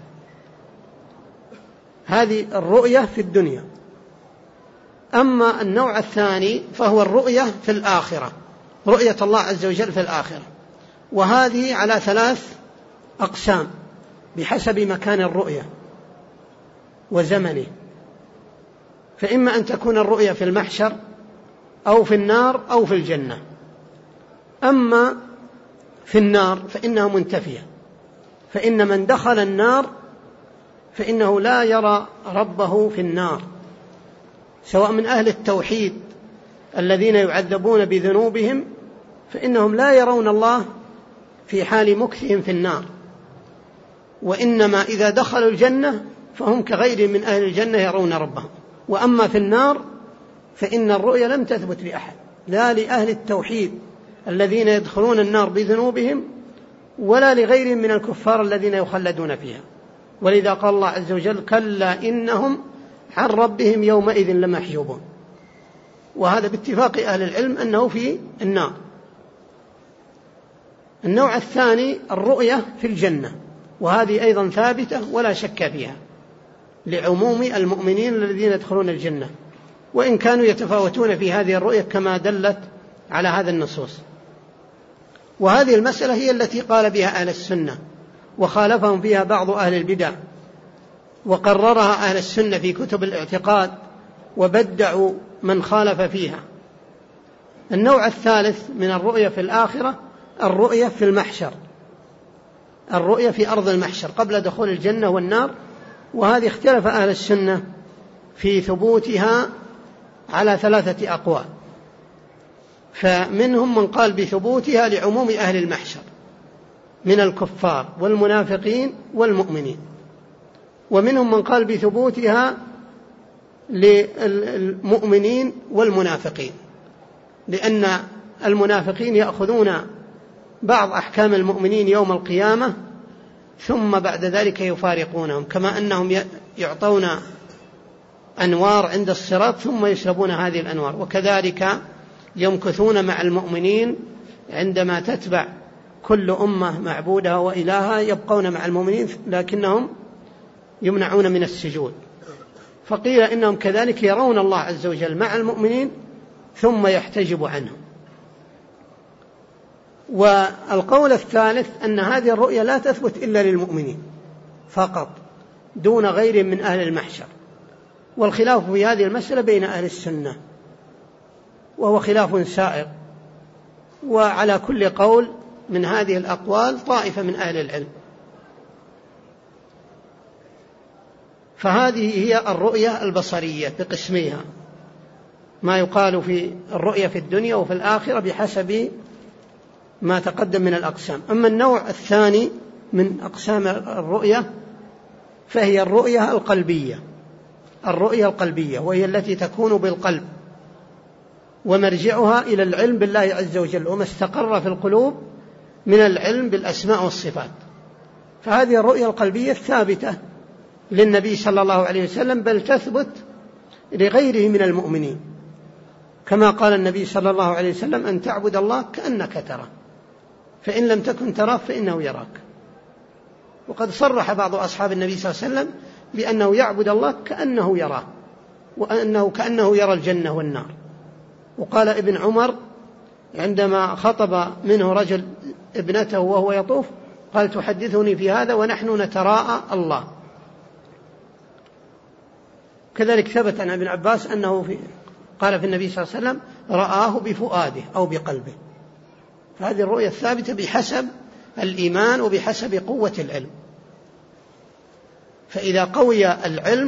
هذه الرؤية في الدنيا. أما النوع الثاني فهو الرؤية في الآخرة، رؤية الله عز وجل في الآخرة، وهذه على ثلاث أقسام بحسب مكان الرؤية وزمنه. فإما أن تكون الرؤية في المحشر أو في النار أو في الجنة. أما في النار فإنها منتفية، فإن من دخل النار فإنه لا يرى ربه في النار، سواء من أهل التوحيد الذين يعذبون بذنوبهم فإنهم لا يرون الله في حال مكثهم في النار، وإنما إذا دخلوا الجنة فهم كغير من أهل الجنة يرون ربهم. وأما في النار فإن الرؤية لم تثبت لأحد، لا لأهل التوحيد الذين يدخلون النار بذنوبهم ولا لغيرهم من الكفار الذين يخلدون فيها. ولذا قال الله عز وجل كلا إنهم عن ربهم يومئذ لمحجوبون. وهذا باتفاق أهل العلم أنه في النار. النوع الثاني الرؤية في الجنة، وهذه أيضا ثابتة ولا شك فيها لعموم المؤمنين الذين يدخلون الجنة، وإن كانوا يتفاوتون في هذه الرؤية كما دلت على هذا النصوص. وهذه المسألة هي التي قال بها أهل السنة، وخالفهم فيها بعض أهل البدع، وقررها أهل السنة في كتب الاعتقاد، وبدعوا من خالف فيها. النوع الثالث من الرؤية في الآخرة الرؤية في المحشر، الرؤية في أرض المحشر قبل دخول الجنة والنار، وهذه اختلف أهل السنة في ثبوتها على ثلاثة أقوال. فمنهم من قال بثبوتها لعموم أهل المحشر من الكفار والمنافقين والمؤمنين، ومنهم من قال بثبوتها للمؤمنين والمنافقين، لأن المنافقين يأخذون بعض أحكام المؤمنين يوم القيامة ثم بعد ذلك يفارقونهم، كما أنهم يعطون أنوار عند الصراط ثم يشربون هذه الأنوار، وكذلك يمكثون مع المؤمنين عندما تتبع كل أمة معبودها وإلهها، يبقون مع المؤمنين لكنهم يمنعون من السجود. فقيل إنهم كذلك يرون الله عز وجل مع المؤمنين ثم يحتجب عنهم. والقول الثالث أن هذه الرؤية لا تثبت إلا للمؤمنين فقط دون غير من أهل المحشر، والخلاف في هذه المسألة بين أهل السنة، وهو خلاف سائغ، وعلى كل قول من هذه الأقوال طائفة من أهل العلم. فهذه هي الرؤية البصرية بقسميها، ما يقال في الرؤية في الدنيا وفي الآخرة بحسب ما تقدم من الأقسام. أما النوع الثاني من أقسام الرؤية فهي الرؤية القلبية، الرؤية القلبية وهي التي تكون بالقلب، ومرجعها إلى العلم بالله عز وجل وما استقر في القلوب من العلم بالأسماء والصفات. فهذه الرؤية القلبية ثابتة للنبي صلى الله عليه وسلم، بل تثبت لغيره من المؤمنين، كما قال النبي صلى الله عليه وسلم أن تعبد الله كأنك تراه فإن لم تكن تراه فإنه يراك. وقد صرح بعض أصحاب النبي صلى الله عليه وسلم بأنه يعبد الله كأنه يراه، وأنه كأنه يرى الجنة والنار. وقال ابن عمر عندما خطب منه رجل ابنته وهو يطوف قال تحدثني في هذا ونحن نتراءى الله. كذلك ثبت عن ابن عباس أنه في قال في النبي صلى الله عليه وسلم رآه بفؤاده أو بقلبه. فهذه الرؤية الثابتة بحسب الإيمان وبحسب قوة العلم. فإذا قوي العلم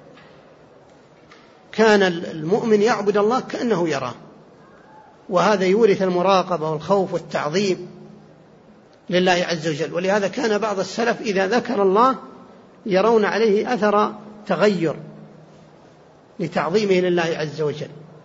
كان المؤمن يعبد الله كأنه يراه، وهذا يورث المراقبة والخوف والتعظيم لله عز وجل. ولهذا كان بعض السلف إذا ذكر الله يرون عليه أثر تغير لتعظيمه لله عز وجل.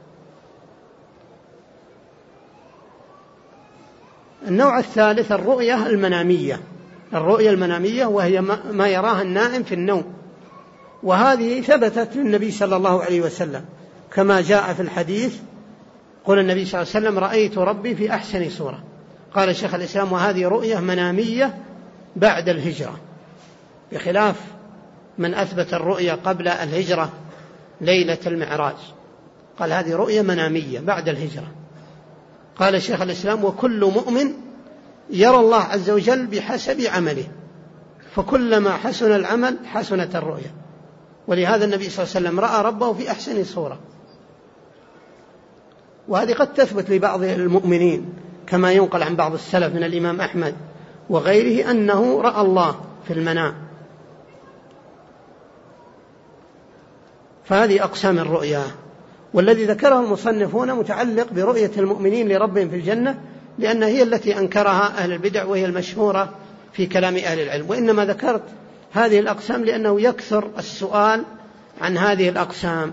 النوع الثالث الرؤية المنامية، الرؤية المنامية وهي ما يراها النائم في النوم، وهذه ثبتت للنبي صلى الله عليه وسلم كما جاء في الحديث قال النبي صلى الله عليه وسلم رأيت ربي في أحسن صورة. قال شيخ الإسلام وهذه رؤية منامية بعد الهجرة، بخلاف من أثبت الرؤية قبل الهجرة ليلة المعراج، قال هذه رؤية منامية بعد الهجرة. قال شيخ الإسلام وكل مؤمن يرى الله عز وجل بحسب عمله، فكلما حسن العمل حسنت الرؤية، ولهذا النبي صلى الله عليه وسلم رأى ربه في أحسن صورة. وهذه قد تثبت لبعض المؤمنين كما ينقل عن بعض السلف من الإمام أحمد وغيره أنه رأى الله في المنام. فهذه أقسام الرؤيا، والذي ذكره المصنفون متعلق برؤية المؤمنين لربهم في الجنة، لأن هي التي أنكرها أهل البدع وهي المشهورة في كلام أهل العلم. وإنما ذكرت هذه الأقسام لأنه يكثر السؤال عن هذه الأقسام.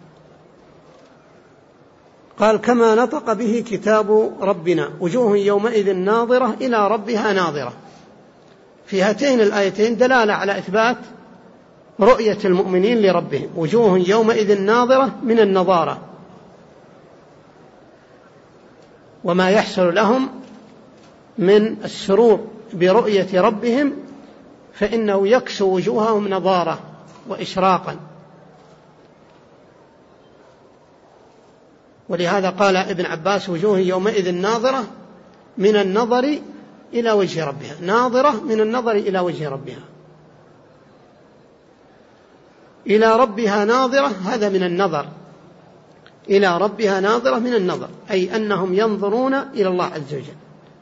قال كما نطق به كتاب ربنا وجوه يومئذ ناظرة إلى ربها ناظرة. في هاتين الآيتين دلالة على إثبات رؤية المؤمنين لربهم، وجوه يومئذ ناظرة من النظارة، وما يحصل لهم من السرور برؤية ربهم فإنه يكسو وجوههم نضارة وإشراقا. ولهذا قال ابن عباس: وجوه يومئذ ناظرة من النظر إلى وجه ربها، ناظرة من النظر إلى وجه ربها. إلى ربها ناظرة، هذا من النظر، إلى ربها ناظرة من النظر، أي أنهم ينظرون إلى الله عز وجل،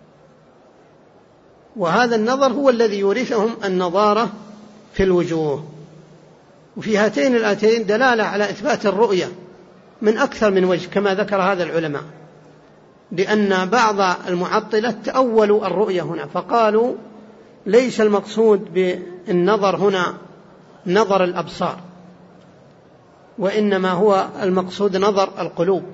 وهذا النظر هو الذي يورثهم النضارة في الوجوه. وفي هاتين الآيتين دلالة على إثبات الرؤية من أكثر من وجه كما ذكر هذا العلماء، لأن بعض المعطلة تأولوا الرؤية هنا فقالوا ليس المقصود بالنظر هنا نظر الأبصار، وإنما هو المقصود نظر القلوب.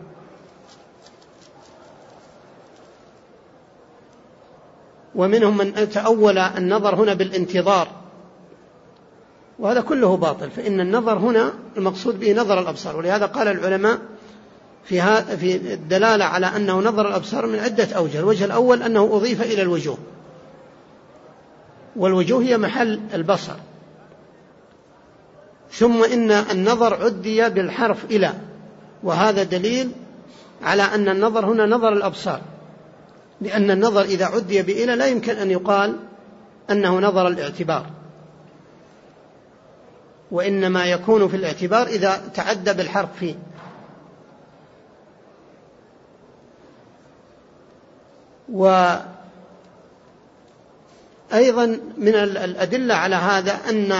ومنهم من تأول النظر هنا بالانتظار، وهذا كله باطل، فإن النظر هنا المقصود به نظر الأبصار. ولهذا قال العلماء في في الدلالة على أنه نظر الأبصار من عدة أوجه. الوجه الأول أنه أضيف إلى الوجوه، والوجوه هي محل البصر. ثم إن النظر عدي بالحرف إلى، وهذا دليل على أن النظر هنا نظر الأبصار، لأن النظر إذا عدي بإلى لا يمكن أن يقال أنه نظر الاعتبار، وإنما يكون في الاعتبار إذا تعدى بالحرف فيه. وأيضا من الأدلة على هذا أن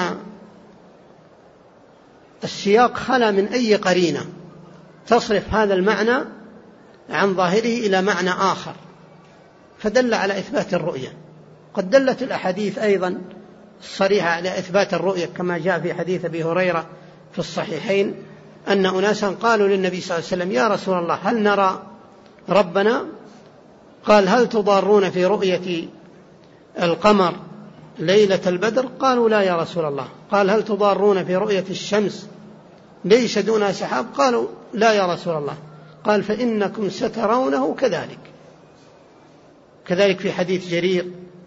السياق خلا من أي قرينة تصرف هذا المعنى عن ظاهره إلى معنى آخر، فدل على إثبات الرؤية. قد دلت الأحاديث أيضا الصريحة على إثبات الرؤية، كما جاء في حديث أبي هريرة في الصحيحين أن أناسا قالوا للنبي صلى الله عليه وسلم: يا رسول الله، هل نرى ربنا؟ قال: هل تضارون في رؤية القمر ليلة البدر؟ قالوا: لا يا رسول الله. قال: هل تضارون في رؤية الشمس ليس دونها سحاب؟ قالوا: لا يا رسول الله. قال: فإنكم سترونه كذلك. كذلك في حديث جرير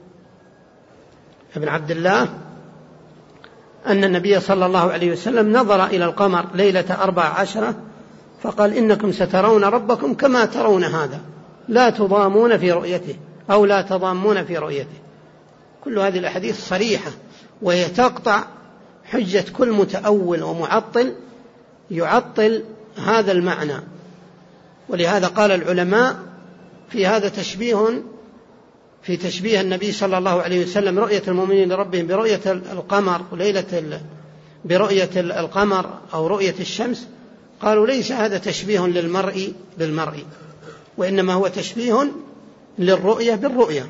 ابن عبد الله أن النبي صلى الله عليه وسلم نظر إلى القمر ليلة أربع عشرة فقال: إنكم سترون ربكم كما ترون هذا، لا تضامون في رؤيته أو لا تضامون في رؤيته. كل هذه الأحاديث صريحة، وهي تقطع حجة كل متأول ومعطل يعطل هذا المعنى. ولهذا قال العلماء في هذا تشبيه في تشبيه النبي صلى الله عليه وسلم رؤية المؤمنين لربهم برؤية القمر وليلة برؤية القمر أو رؤية الشمس. قالوا: ليس هذا تشبيه للمرء بالمرء، وإنما هو تشبيه للرؤية بالرؤية.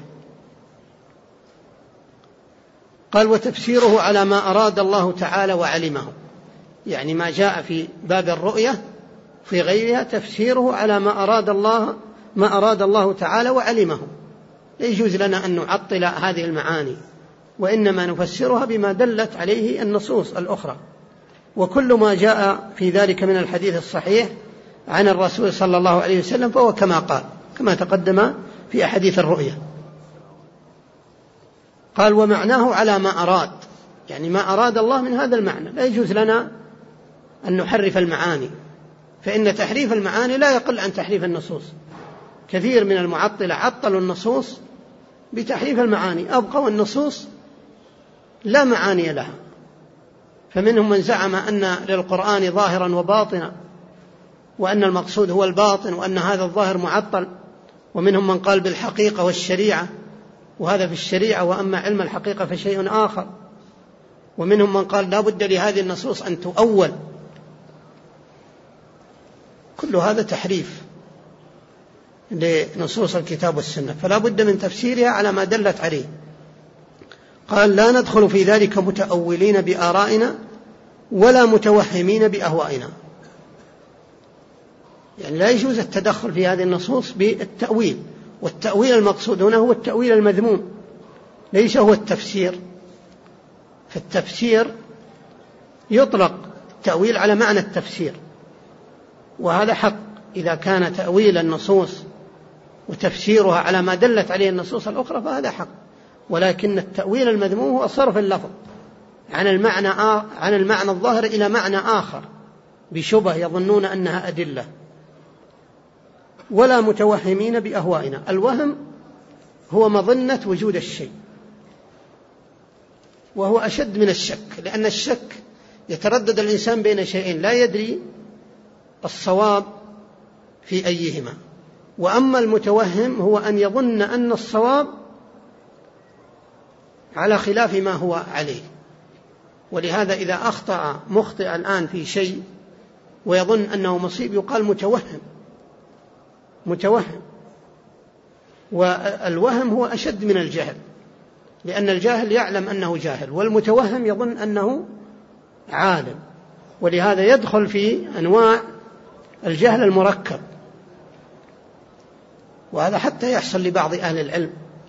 قال: وتفسيره على ما أراد الله تعالى وعلمه، يعني ما جاء في باب الرؤية في غيرها تفسيره على ما أراد الله ما أراد الله تعالى وعلمه. لا يجوز لنا أن نعطل هذه المعاني، وإنما نفسرها بما دلت عليه النصوص الأخرى. وكل ما جاء في ذلك من الحديث الصحيح عن الرسول صلى الله عليه وسلم فهو كما قال، كما تقدم في أحاديث الرؤية. قال: ومعناه على ما أراد، يعني ما أراد الله من هذا المعنى. لا يجوز لنا أن نحرف المعاني، فإن تحريف المعاني لا يقل عن تحريف النصوص. كثير من المعطلة عطلوا النصوص بتحريف المعاني، أبقوا النصوص لا معاني لها. فمنهم من زعم أن للقرآن ظاهرا وباطنا، وأن المقصود هو الباطن، وأن هذا الظاهر معطل. ومنهم من قال بالحقيقة والشريعة، وهذا في الشريعة، وأما علم الحقيقة فشيء آخر. ومنهم من قال لا بد لهذه النصوص أن تؤول. كل هذا تحريف لنصوص الكتاب والسنة، فلا بد من تفسيرها على ما دلت عليه. قال: لا ندخل في ذلك متأولين بآرائنا ولا متوهمين بأهوائنا، يعني لا يجوز التدخل في هذه النصوص بالتأويل. والتأويل المقصود هنا هو التأويل المذموم، ليس هو التفسير. فالتفسير يطلق التأويل على معنى التفسير، وهذا حق إذا كان تأويل النصوص وتفسيرها على ما دلت عليه النصوص الأخرى فهذا حق، ولكن التأويل المذموم هو صرف اللفظ عن المعنى عن المعنى الظاهر إلى معنى آخر بشبه يظنون أنها أدلة. ولا متوهمين بأهوائنا. الوهم هو مظنة وجود الشيء، وهو أشد من الشك، لأن الشك يتردد الإنسان بين شيئين لا يدري الصواب في أيهما، وأما المتوهم هو أن يظن أن الصواب على خلاف ما هو عليه. ولهذا إذا أخطأ مخطئ الآن في شيء ويظن أنه مصيب يقال متوهم متوهم والوهم هو أشد من الجهل، لأن الجاهل يعلم أنه جاهل، والمتوهم يظن أنه عالم. ولهذا يدخل في أنواع الجهل المركب، وهذا حتى يحصل لبعض أهل العلم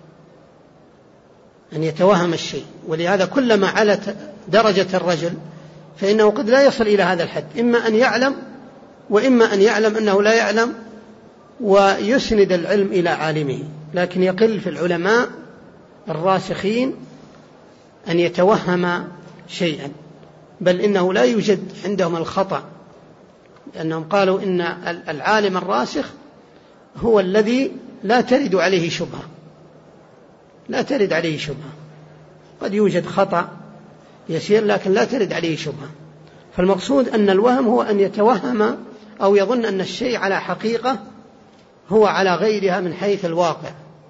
أن يتوهم الشيء. ولهذا كلما علت درجة الرجل فإنه قد لا يصل إلى هذا الحد، إما أن يعلم وإما أن يعلم أنه لا يعلم ويسند العلم إلى عالمه. لكن يقل في العلماء الراسخين أن يتوهم شيئا، بل إنه لا يوجد عندهم الخطأ، لأنهم قالوا إن العالم الراسخ هو الذي لا ترد عليه شبهة لا ترد عليه شبهة قد يوجد خطأ يسير لكن لا ترد عليه شبهة. فالمقصود أن الوهم هو أن يتوهم أو يظن أن الشيء على حقيقة هو على غيرها من حيث الواقع.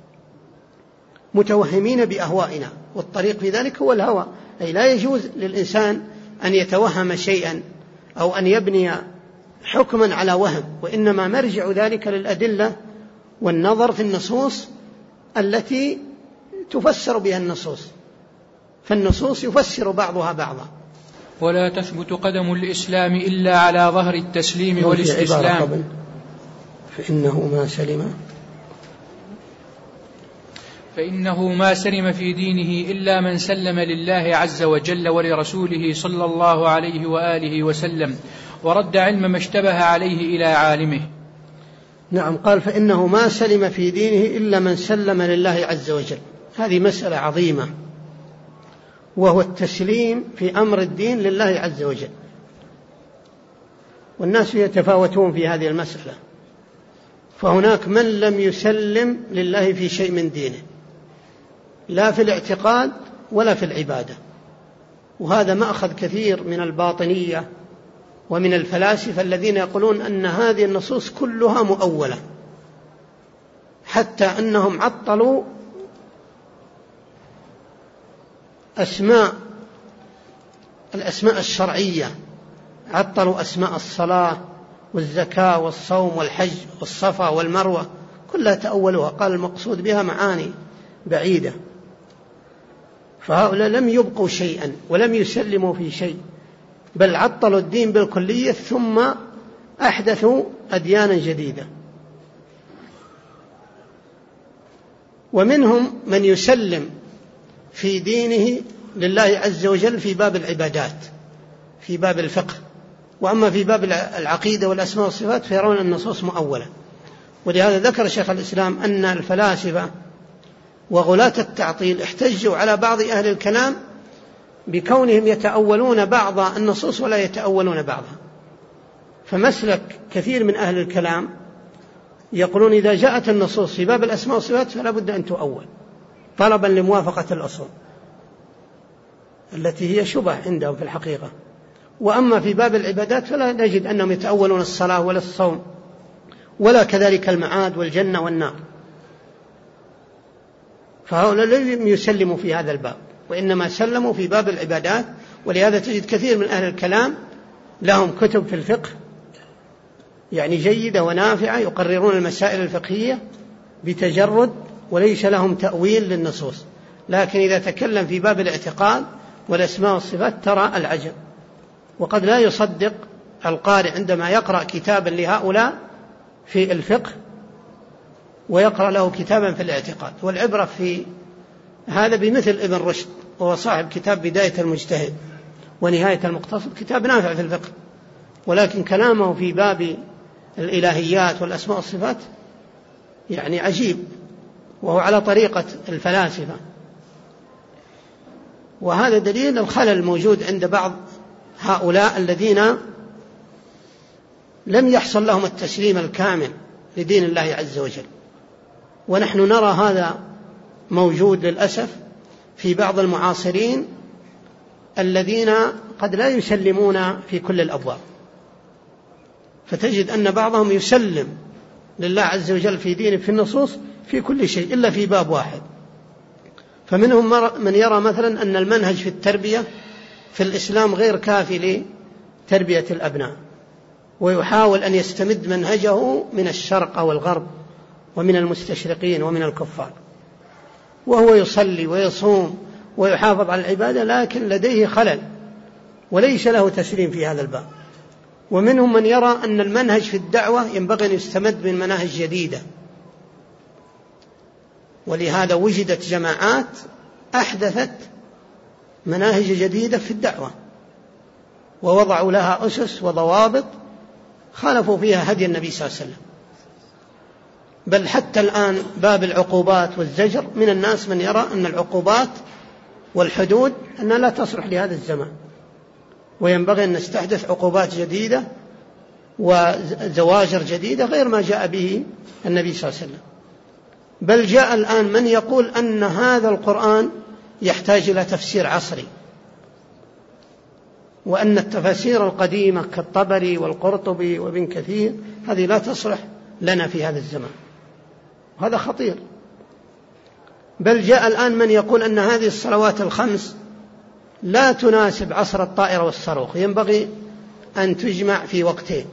متوهمين بأهوائنا، والطريق في ذلك هو الهوى، أي لا يجوز للإنسان أن يتوهم شيئا أو أن يبني حكما على وهم، وإنما مرجع ذلك للأدلة والنظر في النصوص التي تفسر بها النصوص، فالنصوص يفسر بعضها بعضا. ولا تثبت قدم الإسلام إلا على ظهر التسليم والاستسلام. فإنه ما سلم فإنه ما سلم في دينه إلا من سلم لله عز وجل ولرسوله صلى الله عليه وآله وسلم، ورد علم ما اشتبه عليه إلى عالمه. نعم، قال فإنه ما سلم في دينه إلا من سلم لله عز وجل. هذه مسألة عظيمة، وهو التسليم في أمر الدين لله عز وجل، والناس يتفاوتون في هذه المسألة. فهناك من لم يسلم لله في شيء من دينه، لا في الاعتقاد ولا في العبادة، وهذا مأخذ كثير من الباطنية ومن الفلاسفة الذين يقولون أن هذه النصوص كلها مؤولة، حتى أنهم عطلوا أسماء الأسماء الشرعية، عطلوا أسماء الصلاة والزكاة والصوم والحج والصفا والمروة، كلها تأولوها، قال المقصود بها معاني بعيدة. فهؤلاء لم يبقوا شيئا ولم يسلموا في شيء، بل عطلوا الدين بالكلية ثم أحدثوا أديانا جديدة. ومنهم من يسلم في دينه لله عز وجل في باب العبادات، في باب الفقه، وأما في باب العقيدة والأسماء والصفات فيرون النصوص مؤولة. ولهذا ذكر شيخ الإسلام أن الفلاسفة وغلاة التعطيل احتجوا على بعض أهل الكلام بكونهم يتأولون بعض النصوص ولا يتأولون بعضها. فمسلك كثير من أهل الكلام يقولون إذا جاءت النصوص في باب الأسماء والصفات فلا بد أن تؤول طلبا لموافقة الأصول التي هي شبه عندهم في الحقيقة. وأما في باب العبادات فلا نجد أنهم يتأولون الصلاة ولا الصوم ولا كذلك المعاد والجنة والنار. فهؤلاء لم يسلموا في هذا الباب، وإنما سلموا في باب العبادات. ولهذا تجد كثير من أهل الكلام لهم كتب في الفقه يعني جيدة ونافعة، يقررون المسائل الفقهية بتجرد وليس لهم تأويل للنصوص، لكن إذا تكلم في باب الاعتقاد والأسماء والصفات ترى العجب. وقد لا يصدق القارئ عندما يقرأ كتابا لهؤلاء في الفقه ويقرأ له كتابا في الاعتقاد. والعبرة في هذا بمثل ابن رشد، وهو صاحب كتاب بداية المجتهد ونهاية المقتصد، كتاب نافع في الفقه، ولكن كلامه في باب الإلهيات والأسماء والصفات يعني عجيب، وهو على طريقة الفلاسفة. وهذا دليل الخلل الموجود عند بعض هؤلاء الذين لم يحصل لهم التسليم الكامل لدين الله عز وجل. ونحن نرى هذا موجود للأسف في بعض المعاصرين الذين قد لا يسلمون في كل الأبواب، فتجد أن بعضهم يسلم لله عز وجل في دينه في النصوص في كل شيء إلا في باب واحد. فمنهم من يرى مثلا أن المنهج في التربية في الإسلام غير كافي لتربية الأبناء، ويحاول أن يستمد منهجه من الشرق أو الغرب ومن المستشرقين ومن الكفار، وهو يصلي ويصوم ويحافظ على العبادة، لكن لديه خلل وليس له تسليم في هذا الباب. ومنهم من يرى أن المنهج في الدعوة ينبغي أن يستمد من مناهج جديدة، ولهذا وجدت جماعات أحدثت مناهج جديدة في الدعوة ووضعوا لها أسس وضوابط خالفوا فيها هدي النبي صلى الله عليه وسلم. بل حتى الآن باب العقوبات والزجر من الناس من يرى أن العقوبات والحدود أنها لا تصلح لهذا الزمان، وينبغي أن نستحدث عقوبات جديدة وزواجر جديدة غير ما جاء به النبي صلى الله عليه وسلم. بل جاء الآن من يقول أن هذا القرآن يحتاج إلى تفسير عصري، وأن التفاسير القديمة كالطبري والقرطبي وابن كثير هذه لا تصلح لنا في هذا الزمان. هذا خطير. بل جاء الآن من يقول أن هذه الصلوات الخمس لا تناسب عصر الطائرة والصاروخ، ينبغي أن تجمع في وقتين.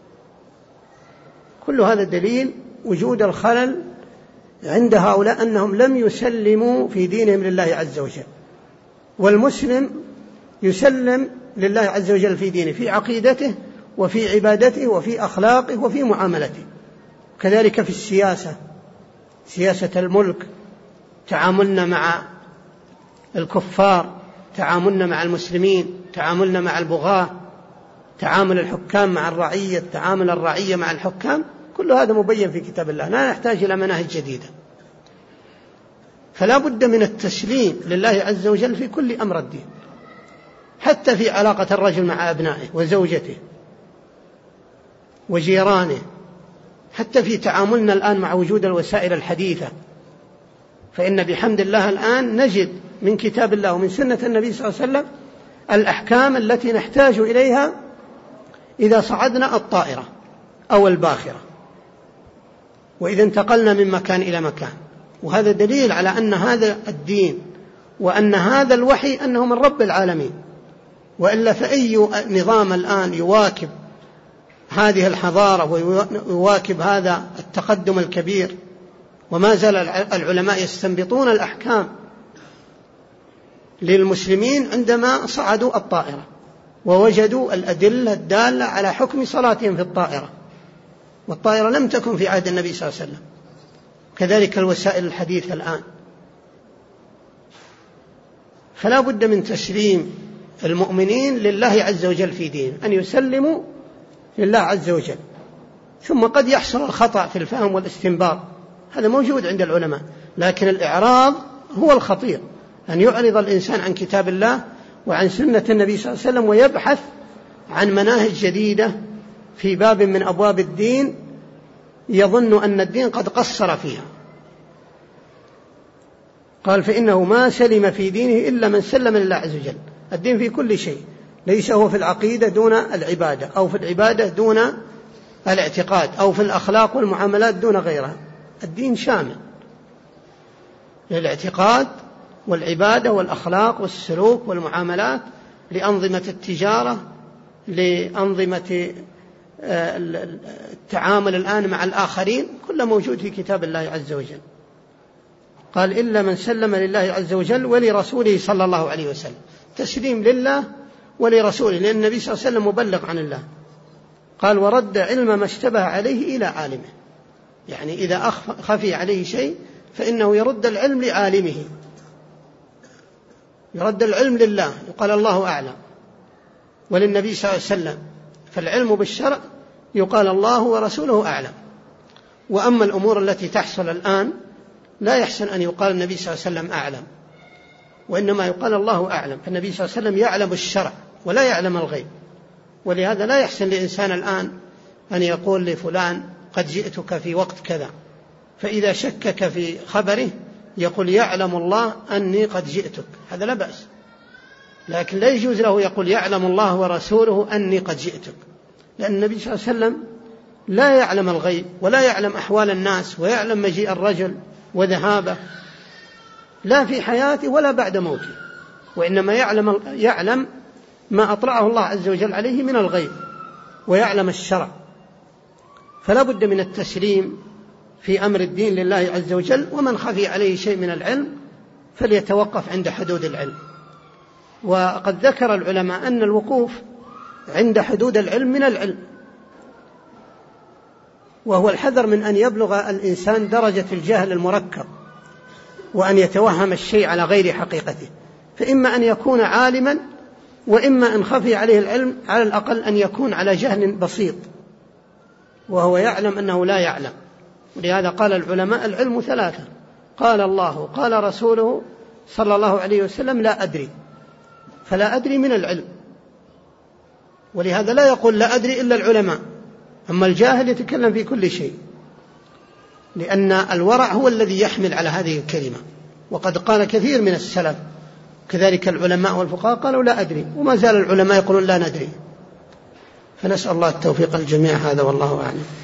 كل هذا دليل وجود الخلل عند هؤلاء أنهم لم يسلموا في دينهم لله عز وجل. والمسلم يسلم لله عز وجل في دينه، في عقيدته وفي عبادته وفي أخلاقه وفي معاملته. كذلك في السياسة، سياسة الملك، تعاملنا مع الكفار، تعاملنا مع المسلمين، تعاملنا مع البغاة، تعامل الحكام مع الرعية، تعامل الرعية مع الحكام، كل هذا مبين في كتاب الله، لا نحتاج إلى مناهج جديدة. فلا بد من التسليم لله عز وجل في كل أمر الدين، حتى في علاقة الرجل مع أبنائه وزوجته وجيرانه، حتى في تعاملنا الآن مع وجود الوسائل الحديثة. فإن بحمد الله الآن نجد من كتاب الله ومن سنة النبي صلى الله عليه وسلم الأحكام التي نحتاج إليها إذا صعدنا الطائرة أو الباخرة، وإذا انتقلنا من مكان إلى مكان. وهذا دليل على أن هذا الدين وأن هذا الوحي أنه من رب العالمين، وإلا فأي نظام الآن يواكب هذه الحضارة ويواكب هذا التقدم الكبير؟ وما زال العلماء يستنبطون الأحكام للمسلمين عندما صعدوا الطائرة ووجدوا الأدلة الدالة على حكم صلاتهم في الطائرة، والطائرة لم تكن في عهد النبي صلى الله عليه وسلم. كذلك الوسائل الحديثة الآن. فلا بد من تسليم المؤمنين لله عز وجل في دينه، أن يسلموا لله عز وجل. ثم قد يحصل الخطأ في الفهم والاستنباط، هذا موجود عند العلماء، لكن الإعراض هو الخطير، أن يعرض الإنسان عن كتاب الله وعن سنة النبي صلى الله عليه وسلم ويبحث عن مناهج جديدة في باب من أبواب الدين يظن أن الدين قد قصر فيها. قال فإنه ما سلم في دينه إلا من سلم لله عز وجل. الدين في كل شيء، ليس هو في العقيدة دون العبادة، أو في العبادة دون الاعتقاد، أو في الأخلاق والمعاملات دون غيرها. الدين شامل للاعتقاد والعبادة والأخلاق والسلوك والمعاملات، لأنظمة التجارة، لأنظمة التعامل الآن مع الآخرين، كله موجود في كتاب الله عز وجل. قال إلا من سلم لله عز وجل ولرسوله صلى الله عليه وسلم. تسليم لله ولرسوله، لأن النبي صلى الله عليه وسلم مبلغ عن الله. قال ورد علم ما اشتبه عليه إلى عالمه، يعني إذا خفي عليه شيء فإنه يرد العلم لعالمه، يرد العلم لله، يقال الله أعلم، وللنبي صلى الله عليه وسلم. فالعلم بالشرع يقال الله ورسوله أعلم. وأما الأمور التي تحصل الآن لا يحسن أن يقال النبي صلى الله عليه وسلم أعلم، وإنما يقال الله أعلم. فالنبي صلى الله عليه وسلم يعلم الشرع ولا يعلم الغيب، ولهذا لا يحسن لإنسان الآن أن يقول لفلان قد جئتك في وقت كذا، فإذا شكك في خبره يقول يعلم الله أني قد جئتك، هذا لا بأس. لكن لا يجوز له يقول يعلم الله ورسوله أني قد جئتك، لأن النبي صلى الله عليه وسلم لا يعلم الغيب ولا يعلم أحوال الناس ويعلم مجيء الرجل وذهابه لا في حياته ولا بعد موته، وإنما يعلم, يعلم ما أطلعه الله عز وجل عليه من الغيب ويعلم الشرع. فلا بد من التسليم في أمر الدين لله عز وجل، ومن خفي عليه شيء من العلم فليتوقف عند حدود العلم. وقد ذكر العلماء أن الوقوف عند حدود العلم من العلم، وهو الحذر من أن يبلغ الإنسان درجة الجهل المركب وأن يتوهم الشيء على غير حقيقته، فإما أن يكون عالما وإما أن خفي عليه العلم على الأقل أن يكون على جهل بسيط وهو يعلم أنه لا يعلم. ولهذا قال العلماء العلم ثلاثة: قال الله قال رسوله صلى الله عليه وسلم لا أدري، فلا أدري من العلم. ولهذا لا يقول لا أدري إلا العلماء، أما الجاهل يتكلم في كل شيء، لأن الورع هو الذي يحمل على هذه الكلمة. وقد قال كثير من السلف كذلك العلماء والفقهاء قالوا لا أدري، وما زال العلماء يقولون لا ندري. فنسأل الله التوفيق الجميع، هذا والله أعلم.